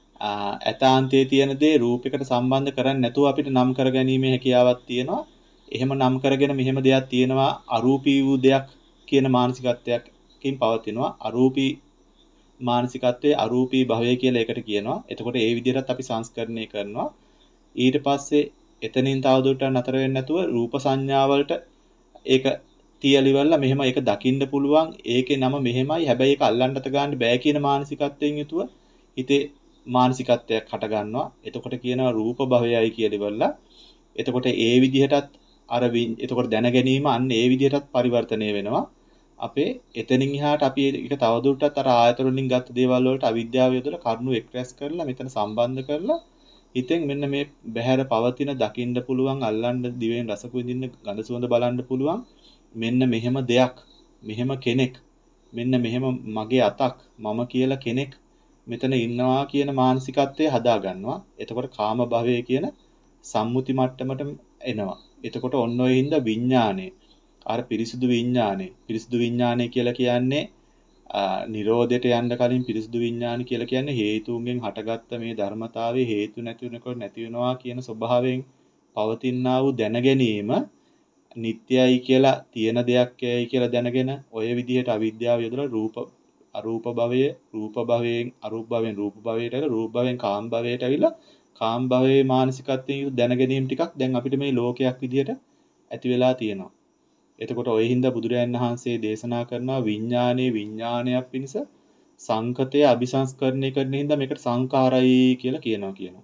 ඇතාන්තයේ තියෙන දේ රූපයකට සම්බන්ධ කරන්නේ නැතුව අපිට නම් කරගැනීමේ හැකියාවක් තියෙනවා. එහෙම නම් කරගෙන මෙහෙම දෙයක් තියෙනවා අරූපී වූ දෙයක් කියන මානසිකත්වයකින් පවතිනවා. අරූපී මානසිකත්වයේ අරූපී භවය කියලා එකට කියනවා. එතකොට ඒ විදිහටත් අපි සංස්කරණය කරනවා. ඊට පස්සේ එතනින් තවදුරටත් නතර වෙන්නේ නැතුව රූප සංඥාවලට ඒක තියලිවලා මෙහෙම ඒක දකින්න පුළුවන්. ඒකේ නම මෙහෙමයි. හැබැයි ඒක අල්ලන්නට ගන්න බෑ කියන මානසිකත්වයෙන් යුතුව හිතේ මානසිකත්වයක් හට ගන්නවා. එතකොට කියනවා රූප භවයයි කියලා ඉවරලා. එතකොට ඒ විදිහටත් අර එතකොට දැන ගැනීම අන්න ඒ විදිහටත් පරිවර්තනය වෙනවා. අපේ එතනින් එහාට අපි ඒක තවදුරටත් අර ආයතන වලින් ගත්ත දේවල් වලට අවිද්‍යාව යොදලා කරුණු එක්ස්ප්‍රෙස් කරලා මෙතන සම්බන්ධ කරලා හිතෙන් මෙන්න මේ බහැර පවතින දකින්න පුළුවන්, අල්ලන්න දිවෙන් රස විඳින්න, ගඳ සුවඳ බලන්න පුළුවන් මෙන්න මෙහෙම දෙයක්, මෙහෙම කෙනෙක්, මෙන්න මෙහෙම මගේ අතක්, මම කියලා කෙනෙක් මෙතන ඉන්නවා කියන මානසිකත්වය හදා ගන්නවා. එතකොට කාම භවය කියන සම්මුති මට්ටමට එනවා. එතකොට ඔන්න ඔය හින්දා විඥානේ අර පිරිසුදු විඥානේ පිරිසුදු විඥානේ කියලා කියන්නේ නිරෝධයට යන්න කලින් පිරිසුදු විඥාන කියලා කියන්නේ හේතුන්ගෙන් හටගත්ත මේ ධර්මතාවයේ හේතු නැති වෙනකොට නැති වෙනවා කියන ස්වභාවයෙන් පවතිනා වූ දැන ගැනීම නිට්ටයයි කියලා තියෙන දෙයක්යයි කියලා දැනගෙන ඔය විදිහට අවිද්‍යාව යොදලා රූප අරූප භවය රූප භවයෙන් අරූප භවයෙන් රූප භවයට ඇවිල්ලා රූප භවයෙන් කාම භවයට ඇවිල්ලා කාම භවයේ මානසිකත්වයෙන් දැන ගැනීම ටිකක් දැන් අපිට මේ ලෝකයක් විදිහට ඇති වෙලා තියෙනවා. එතකොට ඔය හින්දා බුදුරජාණන් වහන්සේ දේශනා කරනවා විඥානයේ විඥානයක් පිණිස සංකතය අபிසංස්කරණය කරන හින්දා මේකට සංකාරයි කියලා කියනවා කියනවා.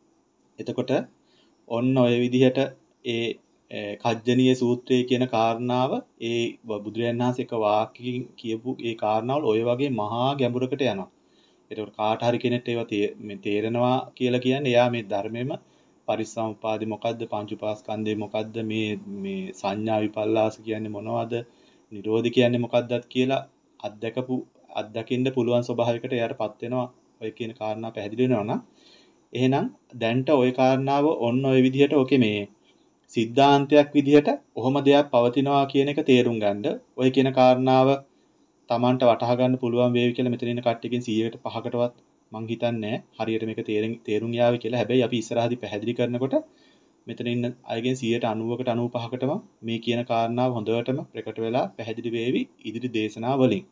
එතකොට ඔන්න ඔය විදිහට ඒ කජ්ජනීය සූත්‍රයේ කියන කාරණාව ඒ බුදුරජාණන් වහන්සේ එක වාක්‍යකින් කියපු ඒ කාරණාවල ඔය වගේ මහා ගැඹුරකට යනවා. එතකොට කාට හරි කෙනෙක්ට ඒවා තේරෙනවා කියලා කියන්නේ එයා මේ ධර්මෙම පරිසම්පාදේ මොකද්ද, පංච උපාස්කන්ධේ මොකද්ද, මේ මේ සංඥා විපල්ලාස කියන්නේ මොනවද, නිරෝධ කියන්නේ මොකක්දත් කියලා අත්දකපු අත්දකින්න පුළුවන් ස්වභාවයකට එයාටපත් වෙනවා. ඔය කියන කාරණා පැහැදිලි වෙනවා නම් එහෙනම් දැන්ට ওই කාරණාව ඔන්න ඔය විදිහට ඔකේ මේ සිද්ධාන්තයක් විදිහට ඔහොම දෙයක් පවතිනවා කියන එක තේරුම් ගන්න. ඔය කියන කාරණාව Tamanට වටහා ගන්න පුළුවන් වේවි කියලා මෙතන ඉන්න කට්ටියකින් සීයට පහකටවත් මං හිතන්නේ හරියට මේක තේරුම් තේරුම් යාවි කියලා. හැබැයි අපි ඉස්සරහදී පැහැදිලි කරනකොට මෙතන ඉන්න අයගෙන් සීයට අනූවකට අනූපහකටම මේ කියන කාරණාව හොඳටම ප්‍රකට වෙලා පැහැදිලි වේවි ඉදිරි දේශනා වලින්.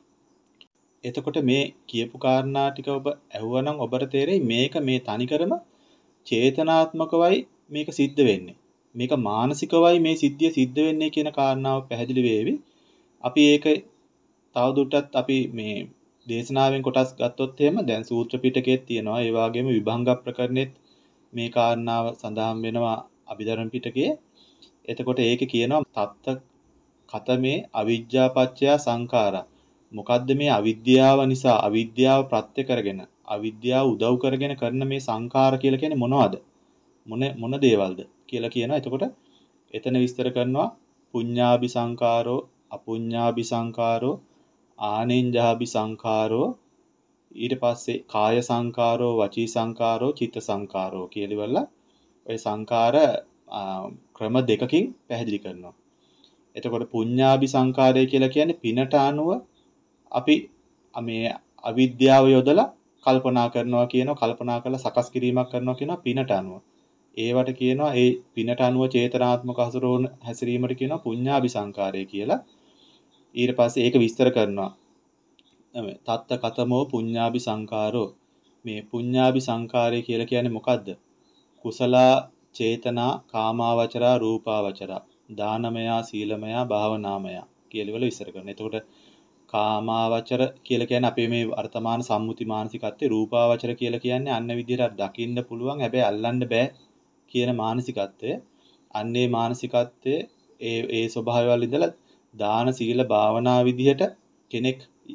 එතකොට මේ කියපු කාරණා ටික ඔබ ඇහුවනම් ඔබට තේරෙයි මේක මේ තනිකරම චේතනාත්මකවයි මේක සිද්ධ වෙන්නේ. මේක මානසිකවයි මේ සිද්ධිය සිද්ධ වෙන්නේ කියන කාරණාව පැහැදිලි වේවි. අපි ඒක තවදුරටත් අපි මේ දේශනාවෙන් කොටස් ගත්තොත් එහෙම දැන් සූත්‍ර පිටකයේ තියෙනවා. ඒ වගේම විභංග ප්‍රකරණෙත් මේ කාරණාව සඳහන් වෙනවා අභිධර්ම පිටකයේ. එතකොට ඒකේ කියනවා තත්ත කතමේ අවිජ්ජාපච්චය සංඛාරා. මොකද්ද මේ අවිද්‍යාව නිසා අවිද්‍යාව ප්‍රත්‍ය කරගෙන අවිද්‍යාව උදව් කරගෙන කරන මේ සංඛාර කියලා කියන්නේ මොනවද? මොන මොන දේවල්ද කියලා කියනවා. එතකොට එතන විස්තර කරනවා පුඤ්ඤාභි සංඛාරෝ අපුඤ්ඤාභි සංඛාරෝ ආනෙන්ජාභි සංඛාරෝ ඊට පස්සේ කාය සංඛාරෝ වචී සංඛාරෝ චිත්ත සංඛාරෝ කියලා ඉවරලා ඔය සංඛාර ක්‍රම දෙකකින් පැහැදිලි කරනවා. එතකොට පුඤ්ඤාභි සංඛාරය කියලා කියන්නේ පිනට අනුව අපි මේ අවිද්‍යාව යොදලා කල්පනා කරනවා කියනවා කල්පනා කරලා සකස් කිරීමක් කරනවා කියනවා පිනට අනුව. ඒවට කියනවා ඒ පිනට අනුව චේතනාත්මක හසුරවන හැසිරීමට කියනවා පුඤ්ඤාභි සංඛාරය කියලා. ඊට පස්සේ ඒක විස්තර කරනවා. තත්ත කතමෝ පුඤ්ඤාභි සංඛාරෝ මේ පුඤ්ඤාභි සංඛාරය කියලා කියන්නේ මොකද්ද? කුසල චේතනා කාමාවචරා රූපාවචරා දානමයා සීලමයා භාවනාමයා කියලා වල විස්තර කරනවා. එතකොට කාමාවචර කියලා කියන්නේ අපේ මේ වර්තමාන සම්මුති මානසිකත්වයේ රූපාවචර කියලා කියන්නේ අන්න විදිහට දකින්න පුළුවන් හැබැයි අල්ලන්න බෑ කියන මානසිකත්වය. අන්නේ මානසිකත්වයේ ඒ ඒ ස්වභාවවල ඉඳලා දාන සීල භාවනා විදිහට කෙනෙක්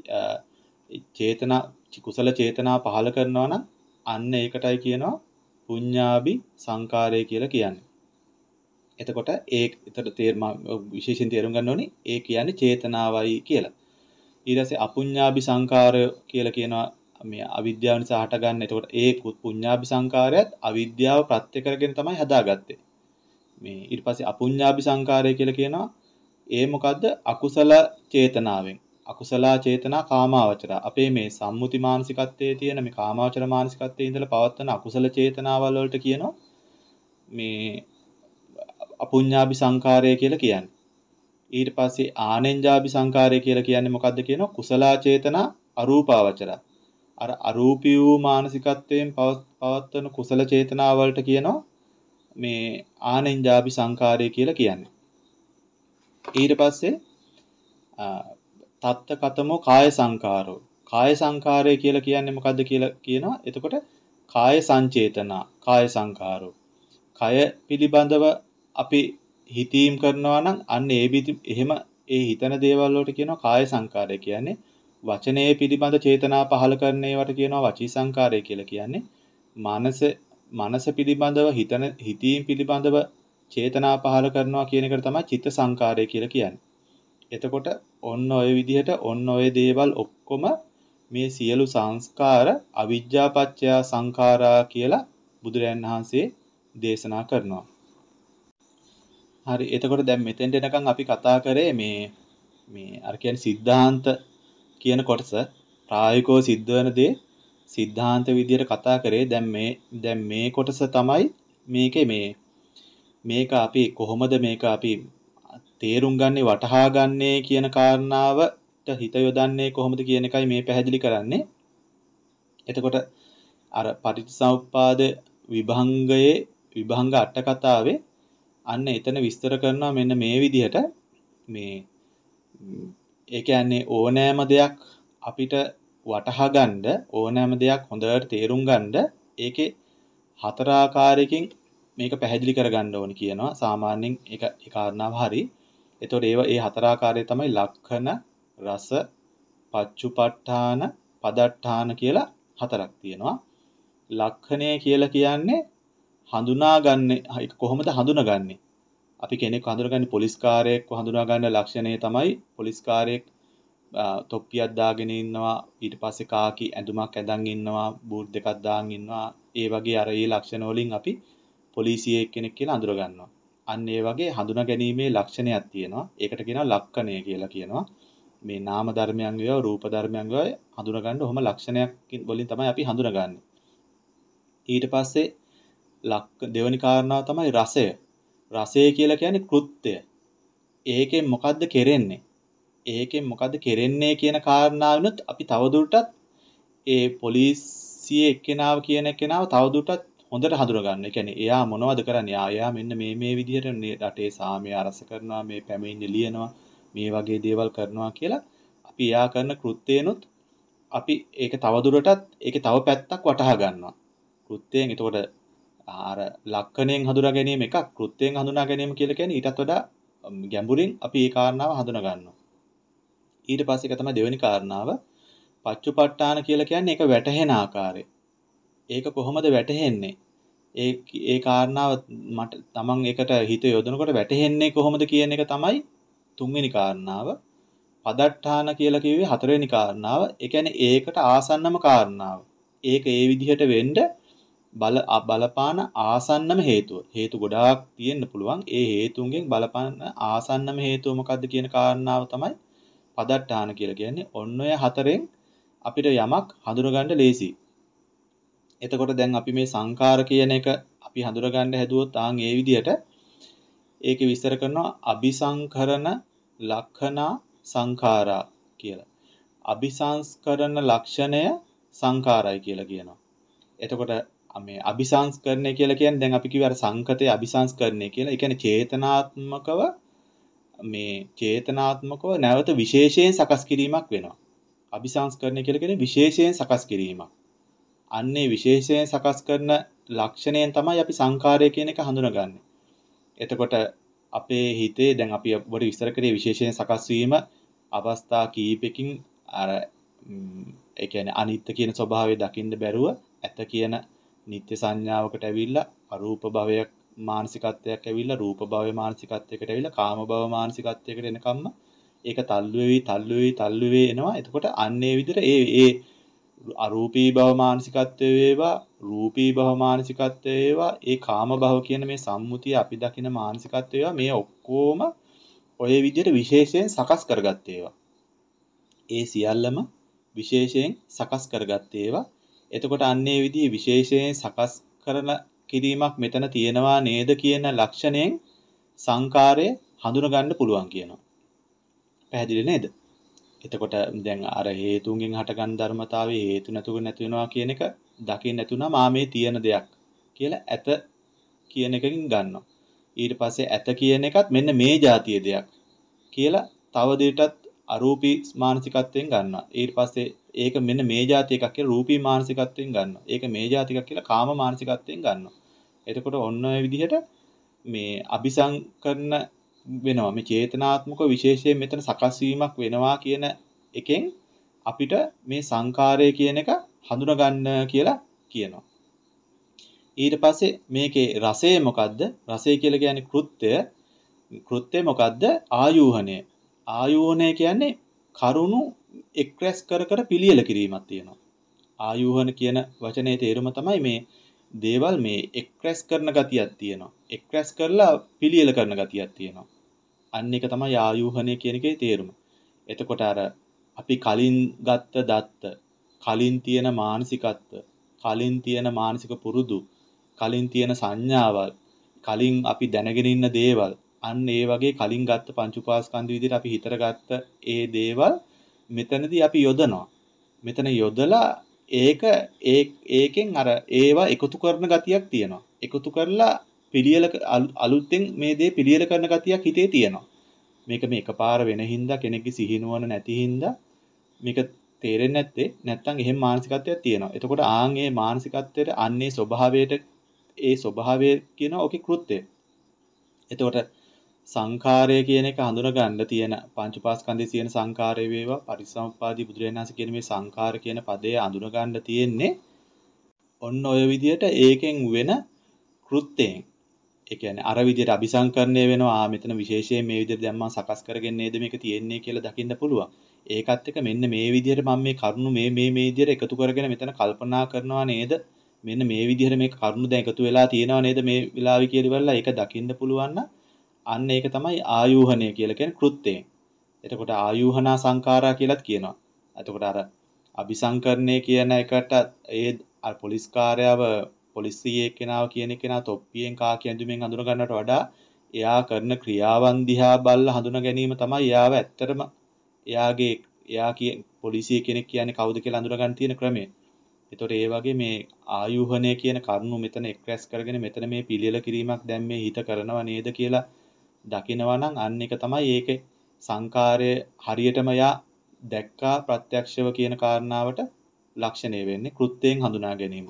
චේතනා කුසල චේතනා පහල කරනවා නම් අන්න ඒකටයි කියනවා පුඤ්ඤාභි සංඛාරය කියලා කියන්නේ. එතකොට ඒ ඊතර තේරුම විශේෂයෙන් තේරුම් ගන්න ඕනේ ඒ කියන්නේ චේතනාවයි කියලා. ඊට පස්සේ අපුඤ්ඤාභි සංඛාරය කියලා කියනවා මේ අවිද්‍යාව නිසා හටගන්න. එතකොට ඒ පුඤ්ඤාභි සංඛාරයත් අවිද්‍යාව ප්‍රත්‍ය කරගෙන තමයි හදාගත්තේ. මේ ඊට පස්සේ අපුඤ්ඤාභි සංඛාරය කියලා කියනවා ඒ මොකද්ද? අකුසල චේතනාවෙන්. අකුසල චේතනා කාමාවචර. අපේ මේ සම්මුති මානසිකත්වයේ තියෙන මේ කාමාවචර මානසිකත්වයේ ඉඳලා පවත්වන අකුසල චේතනාවල් වලට කියනවා මේ අපුඤ්ඤාභි සංඛාරය කියලා කියන්නේ. ඊට පස්සේ ආනෙන්ජාභි සංඛාරය කියලා කියන්නේ මොකද්ද කියනවා? කුසල චේතනා අරූපාවචර. අර අරූපී වූ මානසිකත්වයෙන් පවත්වන කුසල චේතනා වලට කියනවා මේ ආනෙන්ජාභි සංඛාරය කියලා කියන්නේ. ඊට පස්සේ තත්ත කතමෝ කාය සංඛාරෝ. කාය සංඛාරය කියලා කියන්නේ මොකද්ද කියලා කියනවා. එතකොට කාය සංචේතනා, කාය සංඛාරෝ. කය පිළිබඳව අපි හිතීම් කරනවා නම් අන්න ඒ එහෙම ඒ හිතන දේවල් වලට කියනවා කාය සංඛාරය කියන්නේ. වචනයේ පිළිබඳ චේතනා පහල කරන ඒවට කියනවා වචී සංඛාරය කියලා කියන්නේ. මනස මනස පිළිබඳව හිතන හිතීම් පිළිබඳව චේතනා පහල කරනවා කියන එකට තමයි චිත්ත සංඛාරය කියලා කියන්නේ. එතකොට ඔන්න ඔය විදිහට ඔන්න ඔය දේවල් ඔක්කොම මේ සියලු සංස්කාර අවිජ්ජාපච්චය සංඛාරා කියලා බුදුරයන් වහන්සේ දේශනා කරනවා. හරි එතකොට දැන් මෙතෙන්ට එනකන් අපි කතා කරේ මේ මේ අර කියන්නේ සිද්ධාන්ත කියන කොටස ප්‍රායෝගිකව සිද්ධ වෙන දේ සිද්ධාන්ත විදියට කතා කරේ. දැන් මේ දැන් මේ කොටස තමයි මේකේ මේ මේක අපි කොහොමද මේක අපි තේරුම් ගන්නේ වටහා ගන්නේ කියන කාරණාවට හිත යොදන්නේ කොහොමද කියන එකයි මේ පැහැදිලි කරන්නේ. එතකොට අර පටිච්චසමුප්පාද විභංගයේ විභංග අට කතාවේ අන්න එතන විස්තර කරනවා මෙන්න මේ විදිහට මේ ඒ කියන්නේ ඕනෑම දෙයක් අපිට වටහා ගන්න ඕනෑම දෙයක් හොඳට තේරුම් ගන්න ඒකේ හතර ආකාරයකින් මේක පැහැදිලි කරගන්න ඕනි කියනවා. සාමාන්‍යයෙන් ඒක ඒ කාරණාව හරි. එතකොට ඒව ඒ හතර ආකාරය තමයි ලක්ෂණ, රස, පච්චුපට්ඨාන, පදට්ඨාන කියලා හතරක් තියෙනවා. ලක්ෂණය කියලා කියන්නේ හඳුනාගන්නේ ඒක කොහොමද හඳුනාගන්නේ? අපි කෙනෙක් හඳුනාගන්නේ පොලිස් කාර්යයක් හඳුනා ගන්න ලක්ෂණය තමයි පොලිස් කාර්යයක් තොප්පියක් දාගෙන ඉන්නවා ඊට පස්සේ කාකි ඇඳුමක් ඇඳන් ඉන්නවා බූට් දෙකක් දාන් ඉන්නවා ඒ වගේ අර ඒ ලක්ෂණ වලින් අපි පොලිසියේ කෙනෙක් කියලා අඳුර ගන්නවා. අන්න ඒ වගේ හඳුනා ගැනීමේ ලක්ෂණයක් තියෙනවා. ඒකට කියනවා ලක්ෂණය කියලා කියනවා. මේ නාම ධර්මයන් වේවා රූප ධර්මයන් වේවා හඳුනා ගන්න ඔහොම ලක්ෂණයක් වලින් තමයි අපි හඳුනාගන්නේ. ඊට පස්සේ ලක් දෙවනි කාරණාව තමයි රසය. රසය කියලා කියන්නේ කෘත්‍ය. ඒකෙන් මොකද්ද කෙරෙන්නේ? ඒකෙන් මොකද්ද කෙරෙන්නේ කියන කාරණාවනොත් අපි තවදුරටත් ඒ පොලිසියේ එක්කෙනාව කියන එක්කෙනාව තවදුරටත් හොඳට හඳුනා ගන්න. ඒ කියන්නේ එයා මොනවද කරන්නේ? ආ එයා මෙන්න මේ මේ විදිහට රටේ සාමය අරස කරනවා, මේ පැමිණිලි ලියනවා, මේ වගේ දේවල් කරනවා කියලා අපි එයා කරන කෘත්‍යේනොත් අපි ඒක තවදුරටත් ඒකේ තව පැත්තක් වටහා ගන්නවා. කෘත්‍යයෙන් එතකොට අර ලක්ෂණයෙන් හඳුනා ගැනීම එකක් කෘත්‍යයෙන් හඳුනා ගැනීම කියලා කියන්නේ ඊටත් වඩා ගැඹුරින් අපි ඒ කාරණාව හඳුනා ගන්නවා. ඊට පස්සේ එක තමයි දෙවෙනි කාරණාව පච්චුපට්ඨාන කියලා කියන්නේ ඒක වැටහෙන ආකාරය. ඒක කොහොමද වැටහෙන්නේ? ඒ ඒ කාරණාව මට තමන් ඒකට හිත යොදනකොට වැටහෙන්නේ කොහොමද කියන එක තමයි තුන්වෙනි කාරණාව. පදට්ඨාන කියලා කිව්වේ හතරවෙනි කාරණාව. ඒ කියන්නේ ඒකට ආසන්නම කාරණාව. ඒක ඒ විදිහට වෙන්න බල බලපාන ආසන්නම හේතුව. හේතු ගොඩාක් තියෙන්න පුළුවන්. ඒ හේතුන්ගෙන් බලපාන ආසන්නම හේතුව මොකද්ද කියන කාරණාව තමයි පදට්ඨාන කියලා කියන්නේ. ඔන්න ඔය හතරෙන් අපිට යමක් හඳුනගන්න ලේසි. එතකොට දැන් අපි මේ සංඛාර කියන එක අපි හඳුනගන්න හැදුවොත් ආන් ඒ විදිහට ඒකේ විස්තර කරනවා අபிසංකරණ ලක්ෂණා සංඛාරා කියලා. අபிසංස්කරණ ලක්ෂණය සංඛාරයි කියලා කියනවා. එතකොට මේ අபிසංස්කරණය කියලා කියන්නේ දැන් අපි කිව්ව අර සංකතේ අபிසංස්කරණය කියලා. ඒ කියන්නේ චේතනාත්මකව මේ චේතනාත්මකව නැවත විශේෂයෙන් සකස් කිරීමක් වෙනවා. අபிසංස්කරණය කියලා කියන්නේ විශේෂයෙන් සකස් කිරීමක්. අන්නේ විශේෂයෙන් සකස් කරන ලක්ෂණයෙන් තමයි අපි සංඛාරය කියන එක හඳුනගන්නේ. එතකොට අපේ හිතේ දැන් අපි ඔබට විස්තර කරේ විශේෂයෙන් සකස් වීම අවස්ථා කීපකින් අර ඒ කියන්නේ අනිත්‍ය කියන ස්වභාවය දකින්න බැරුව ඇත කියන නිත්‍ය සංඥාවකට ඇවිල්ලා අරූප භවයක් මානසිකත්වයක් ඇවිල්ලා රූප භවයේ මානසිකත්වයකට ඇවිල්ලා කාම භව මානසිකත්වයකට එනකම්ම ඒක තල්ලු වෙවි තල්ලු වෙවි තල්ලු වෙවි එනවා. එතකොට අන්නේ විදිහට ඒ ඒ අරූපී භව මානසිකත්වයේ වේවා රූපී භව මානසිකත්වයේ වේවා ඒ කාම භව කියන මේ සම්මුතිය අපි දකින මානසිකත්වය වේවා මේ ඔක්කොම ඔය විදිහට විශේෂයෙන් සකස් කරගත්ත ඒවා. ඒ සියල්ලම විශේෂයෙන් සකස් කරගත්ත ඒවා. එතකොට අන්නේ විදිහේ විශේෂයෙන් සකස් කරන කිරීමක් මෙතන තියෙනවා නේද කියන ලක්ෂණයෙන් සංකාරය හඳුන ගන්න පුළුවන් කියනවා. පැහැදිලි නේද? එතකොට දැන් අර හේතුන්ගෙන් හටගන්න ධර්මතාවයේ හේතු නැතුව නැති වෙනවා කියන එක දකින්න නැතුණා මා මේ තියෙන දෙයක් කියලා ඇත කියන එකකින් ගන්නවා. ඊට පස්සේ ඇත කියන එකත් මෙන්න මේ જાතිය දෙයක් කියලා තව දෙයටත් අරූපී මානසිකත්වයෙන් ගන්නවා. ඊට පස්සේ ඒක මෙන්න මේ જાතිය එකක් කියලා රූපී මානසිකත්වයෙන් ගන්නවා. ඒක මේ જાති එකක් කියලා කාම මානසිකත්වයෙන් ගන්නවා. එතකොට ඔන්න ඔය විදිහට මේ අபிසංකරණ වෙනවා. මේ චේතනාත්මක විශේෂයෙන් මෙතන සකස් වීමක් වෙනවා කියන එකෙන් අපිට මේ සංකාරය කියන එක හඳුනා ගන්න කියලා කියනවා. ඊට පස්සේ මේකේ රසය මොකද්ද? රසය කියලා කියන්නේ කෘත්‍ය. කෘත්‍ය මොකද්ද? ආයෝහණය. ආයෝහණය කියන්නේ කරුණු එක්රැස් කර කර පිළියෙල කිරීමක් තියෙනවා. ආයෝහණ කියන වචනේ තේරුම තමයි මේ දේවල් මේ එක්රැස් කරන ගතියක් තියෙනවා. එක්රැස් කරලා පිළියෙල කරන ගතියක් තියෙනවා. අන්න එක තමයි ආයෝහණය කියන එකේ තේරුම. එතකොට අර අපි කලින් ගත්ත දත්ත, කලින් තියෙන මානසිකත්ව, කලින් තියෙන මානසික පුරුදු, කලින් තියෙන සංඥාවල්, කලින් අපි දැනගෙන ඉන්න දේවල්, අන්න ඒ වගේ කලින් ගත්ත පංච උපාස්කන්ධ විදිහට අපි හිතර ගත්ත ඒ දේවල් මෙතනදී අපි යොදනවා. මෙතන යොදලා ඒක ඒ ඒකෙන් අර ඒවා එකතු කරන ගතියක් තියෙනවා. එකතු කරලා පිළියෙල අලුතෙන් මේ දේ පිළියෙල කරන ගතියක් හිතේ තියෙනවා. මේක මේ එකපාර වෙන හින්දා කෙනෙක්ගේ සිහිනුවන නැති හින්දා මේක තේරෙන්නේ නැත්තේ නැත්තම් එහෙම මානසිකත්වයක් තියෙනවා. එතකොට ආන් ඒ මානසිකත්වයට අන්නේ ස්වභාවයට ඒ ස්වභාවය කියන ඔකේ කෘත්‍යය. එතකොට සංඛාරය කියන එක හඳුන ගන්න තියෙන පංචපාස්කන්ධයේ තියෙන සංඛාරය වේවා පරිසම්පාදී බුදුරජාණන් වහන්සේ කියන මේ සංඛාර කියන පදේ හඳුන ගන්න තියෙන්නේ ඔන්න ඔය විදිහට ඒකෙන් වෙන කෘත්‍යයෙන්. ඒ කියන්නේ අර විදිහට අபிසංකරණය වෙනවා. ආ මෙතන විශේෂයෙන් මේ විදිහට දැන් මම සකස් කරගෙන නේද මේක තියෙන්නේ කියලා දකින්න පුළුවන්. ඒකත් එක මෙන්න මේ විදිහට මම මේ කරුණු මේ මේ මේ විදිහට එකතු කරගෙන මෙතන කල්පනා කරනවා නේද? මෙන්න මේ විදිහට මේ කරුණු දැන් එකතු වෙලා තියෙනවා නේද මේ වෙලාවේ කියලා ඉවරලා ඒක දකින්න පුළුවන් නම් අන්න ඒක තමයි ආයෝහණය කියලා කියන්නේ කෘත්‍යයෙන්. එතකොට ආයෝහනා සංඛාරා කියලාත් කියනවා. එතකොට අර අபிසංකරණය කියන එකට ඒ අර පොලිස් කාර්යාව පොලිසියේ කෙනාව කියන කෙනා තොප්පියෙන් කා කියඳුමින් හඳුන ගන්නට වඩා එයා කරන ක්‍රියාවන් දිහා බලලා හඳුන ගැනීම තමයි එයාව ඇත්තටම එයාගේ එයා කිය පොලිසිය කෙනෙක් කියන්නේ කවුද කියලා හඳුන ගන්න තියෙන ක්‍රමය. ඒතකොට ඒ වගේ මේ ආයෝහණය කියන කරුණු මෙතන එක්රැස් කරගෙන මෙතන මේ පිළියෙල කිරීමක් දැන් මේ හිත කරනව නේද කියලා දකිනවා නම් අන්න එක තමයි ඒකේ සංකාරය හරියටම යා දැක්කා ප්‍රත්‍යක්ෂව කියන කාරණාවට ලක්ෂණය වෙන්නේ කෘත්‍යයෙන් හඳුනා ගැනීම.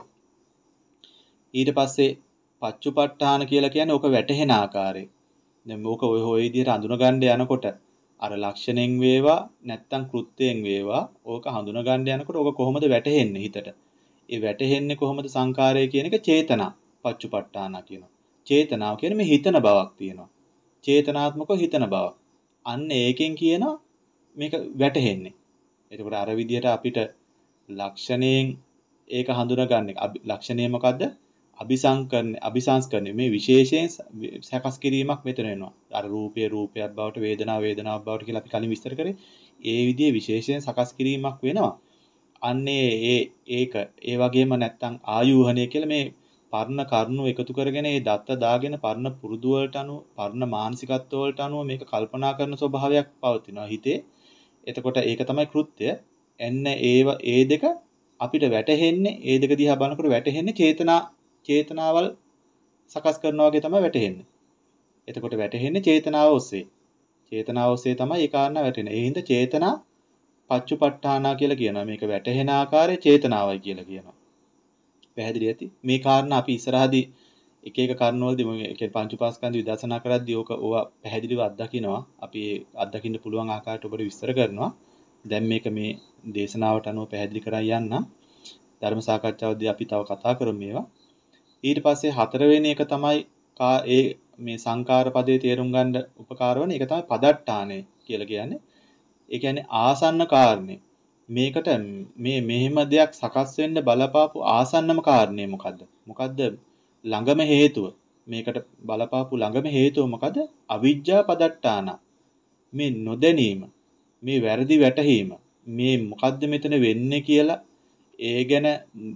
ඊට පස්සේ පච්චුපට්ඨාන කියලා කියන්නේ ඕක වැටහෙන ආකාරය. දැන් මේක ඔය ඔය විදිහට හඳුන ගන්න යනකොට අර ලක්ෂණෙන් වේවා නැත්තම් කෘත්‍යයෙන් වේවා ඕක හඳුන ගන්න යනකොට ඕක කොහොමද වැටහෙන්නේ හිතට? ඒ වැටහෙන්නේ කොහොමද සංකාරය කියන එක චේතනා පච්චුපට්ඨාන කියනවා. චේතනාව කියන්නේ මේ හිතන බවක් තියෙනවා. චේතනාත්මකව හිතන බවක්. අන්න ඒකෙන් කියනවා මේක වැටහෙන්නේ. එතකොට අර විදිහට අපිට ලක්ෂණයෙන් ඒක හඳුනගන්න ලක්ෂණය මොකද්ද? අபிසංකරණය අபிසංස්කරණය මේ විශේෂයෙන් සකස් කිරීමක් මෙතන වෙනවා. අර රූපය රූපයක් බවට වේදනාව වේදනාවක් බවට කියලා අපි කලින් විස්තර කරේ. ඒ විදිහේ විශේෂයෙන් සකස් කිරීමක් වෙනවා. අන්නේ ඒ ඒක ඒ වගේම නැත්තම් ආයෝහණය කියලා මේ පර්ණ කරුණු එකතු කරගෙන ඒ දත්ත දාගෙන පර්ණ පුරුදු වලට අනුව පර්ණ මානසිකත්ව වලට අනුව මේක කල්පනා කරන ස්වභාවයක් පවතිනවා හිතේ. එතකොට ඒක තමයි කෘත්‍ය. එන්න ඒව ඒ දෙක අපිට වැටහෙන්නේ ඒ දෙක දිහා බලනකොට වැටහෙන්නේ චේතනා චේතනාවල් සකස් කරනවා වගේ තමයි වැටහෙන්නේ. එතකොට වැටහෙන්නේ චේතනාව ඔස්සේ. චේතනාව ඔස්සේ තමයි ඒ කාරණා වැටෙන්නේ. ඒ හින්දා චේතනා පච්චුපට්ඨානා කියලා කියනවා. මේක වැටහෙන ආකාරය චේතනාවයි කියලා කියනවා. පැහැදිලි ඇති. මේ කාරණා අපි ඉස්සරහදී එක එක කරුණවලදී මේ කියන්නේ පංචුපාස්කන්ධ විදර්ශනා කරද්දී ඕක ඕවා පැහැදිලිව අත්දකින්නවා. අපි අත්දකින්න පුළුවන් ආකාරයට ඔබට විස්තර කරනවා. දැන් මේක මේ දේශනාවට අනුව පැහැදිලි කරන් යන්න. ධර්ම සාකච්ඡාවදී අපි තව කතා කරමු මේවා. ඊට පස්සේ හතරවෙනි එක තමයි ඒ මේ සංකාර පදේ තේරුම් ගන්න උපකාර වෙන එක තමයි පදට්ටානේ කියලා කියන්නේ. ඒ කියන්නේ ආසන්න කාරණේ. මේකට මේ මෙහෙම දෙයක් සකස් වෙන්න බලපාපු ආසන්නම කාරණේ මොකද්ද? මොකද්ද ළඟම හේතුව? මේකට බලපාපු ළඟම හේතුව මොකද? අවිජ්ජා පදට්ටාන. මේ නොදැනීම, මේ වැරදි වැටහීම, මේ මොකද්ද මෙතන වෙන්නේ කියලා ඒ ගැන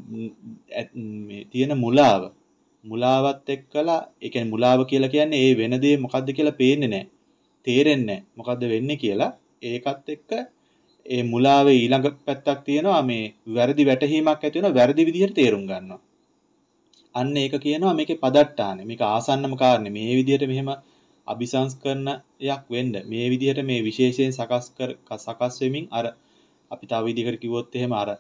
මේ තියෙන මුලාව මුලාවත් එක්කලා ඒ කියන්නේ මුලාව කියලා කියන්නේ ඒ වෙන දේ මොකද්ද කියලා පේන්නේ නැහැ. තේරෙන්නේ නැහැ. මොකද්ද වෙන්නේ කියලා ඒකත් එක්ක ඒ මුලාවේ ඊළඟ පැත්තක් තියෙනවා මේ වැරදි වැටහීමක් ඇති වෙනවා වැරදි විදිහට තේරුම් ගන්නවා. අන්න ඒක කියනවා මේකේ පදට්ටානේ. මේක ආසන්නම කාරණේ. මේ විදිහට මෙහෙම අபிසංස්කරණයක් වෙන්න මේ විදිහට මේ විශේෂයෙන් සකස් කර සකස් වෙමින් අර අපි තව විදිහකට කිව්වොත් එහෙම අර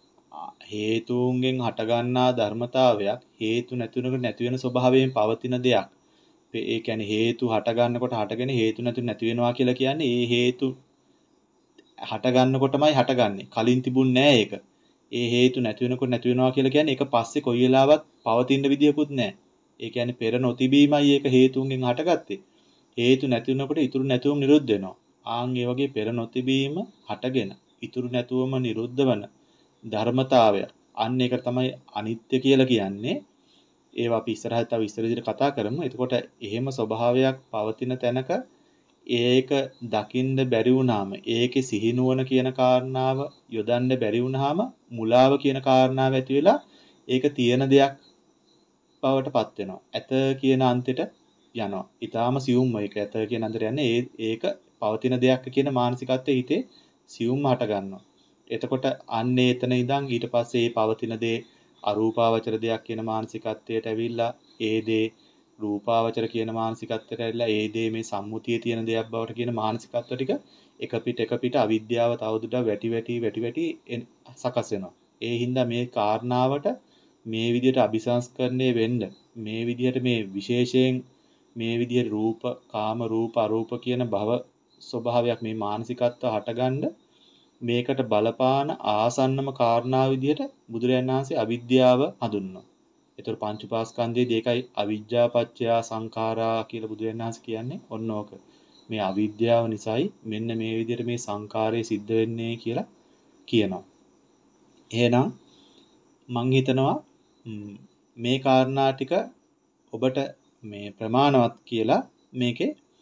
හේතුන්ගෙන් හටගන්නා ධර්මතාවයක් හේතු නැතුනකට නැති වෙන ස්වභාවයෙන් පවතින දෙයක්. ඒ කියන්නේ හේතු හටගන්නකොට හටගෙන හේතු නැතු නැති වෙනවා කියලා කියන්නේ ඒ හේතු හටගන්නකොටමයි හටගන්නේ. කලින් තිබුණ නෑ ඒක. ඒ හේතු නැති වෙනකොට නැති වෙනවා කියලා කියන්නේ ඒක පස්සේ කොයි වෙලාවත් පවතින විදියකුත් නෑ. ඒ කියන්නේ පෙර නොතිබීමයි ඒක හේතුන්ගෙන් හටගත්තේ. හේතු නැති වෙනකොට ඉතුරු නැතුවම නිරුද්ධ වෙනවා. ආන් ඒ වගේ පෙර නොතිබීම හටගෙන ඉතුරු නැතුවම නිරුද්ධ වෙන ධර්මතාවය. අන්න ඒක තමයි අනිත්‍ය කියලා කියන්නේ. ඒවා අපි ඉස්සරහට තව ඉස්සර විදිහට කතා කරමු. එතකොට එහෙම ස්වභාවයක් පවතින තැනක ඒක දකින්න බැරි වුණාම ඒකේ සිහිනුවන කියන කාරණාව යොදන්න බැරි වුණාම මුලාව කියන කාරණාව ඇති වෙලා ඒක තියෙන දෙයක් බවට පත් වෙනවා. ඇත කියන අන්තයට යනවා. ඊටාම සියුම්ම ඒක ඇත කියන අන්තයට යන්නේ ඒක පවතින දෙයක් කියන මානසිකත්වයේ හිතේ සියුම්ම හට ගන්නවා. එතකොට අන්නේ එතන ඉඳන් ඊට පස්සේ මේ පවතින දේ අරූපාවචර දෙයක් කියන මානසිකත්වයට ඇවිල්ලා ඒ දේ රූපාවචර කියන මානසිකත්වයට ඇවිල්ලා ඒ දේ මේ සම්මුතියේ තියෙන දෙයක් බවට කියන මානසිකත්ව ටික එක පිට එක පිට අවිද්‍යාව තවදුරටත් වැටි වැටි වැටි වැටි සකස් වෙනවා. ඒ හින්දා මේ කාරණාවට මේ විදිහට අபிසංස්කරණය වෙන්න මේ විදිහට මේ විශේෂයෙන් මේ විදිහට රූප කාම රූප අරූප කියන භව ස්වභාවයක් මේ මානසිකත්ව හටගන්න මේකට බලපාන ආසන්නම කාරණා විදිහට බුදුරජාණන් වහන්සේ අවිද්‍යාව හඳුන්වනවා. ඒතර පංච උපාස්කන්ධයේදී ඒකයි අවිජ්ජා පත්‍ය සංඛාරා කියලා බුදුරජාණන් වහන්සේ කියන්නේ ඔන්න ඕක. මේ අවිද්‍යාව නිසායි මෙන්න මේ විදිහට මේ සංඛාරය සිද්ධ වෙන්නේ කියලා කියනවා. එහෙනම් මං හිතනවා මේ කාරණා ටික ඔබට මේ ප්‍රමාණවත් කියලා මේකේ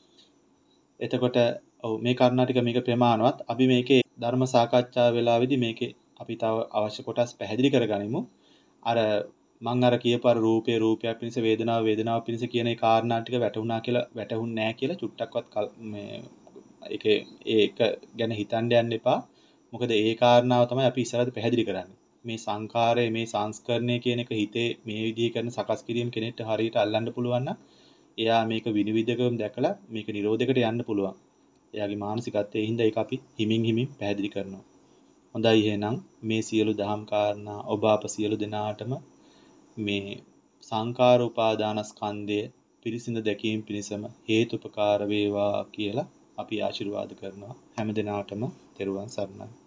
එතකොට ඔව් මේ කාරණා ටික මේක ප්‍රමාණවත්. අපි මේකේ ධර්ම සාකච්ඡා වෙලාවේදී මේකේ අපි තව අවශ්‍ය කොටස් පැහැදිලි කරගනිමු. අර මං අර කියපු අර රූපේ රූපයක් පිණිස වේදනාව වේදනාව පිණිස කියන ඒ කාරණා ටික වැටහුණා කියලා වැටහුන්නේ නැහැ කියලා චුට්ටක්වත් මේ ඒකේ ඒක ගැන හිතන්න යන්න එපා. මොකද ඒ කාරණාව තමයි අපි ඉස්සරහට පැහැදිලි කරන්නේ. මේ සංඛාරය මේ සංස්කරණය කියන එක හිතේ මේ විදිහ කරන සකස් කිරීම කෙනෙක්ට හරියට අල්ලන්න පුළුවන් නම් එයා මේක විනිවිදකම දැකලා මේක නිරෝධයකට යන්න පුළුවන්. එයාගේ මානසිකත්වයේ හින්දා ඒක අපි හිමින් හිමින් පැහැදිලි කරනවා. හොඳයි එහෙනම් මේ සියලු දහම් කාරණා ඔබ අප සියලු දෙනාටම මේ සංඛාර උපාදානස්කන්ධය පිරිසිඳ දැකීම පිණිසම හේතුපකාර වේවා කියලා අපි ආශිර්වාද කරනවා. හැම දිනාටම තෙරුවන් සරණයි.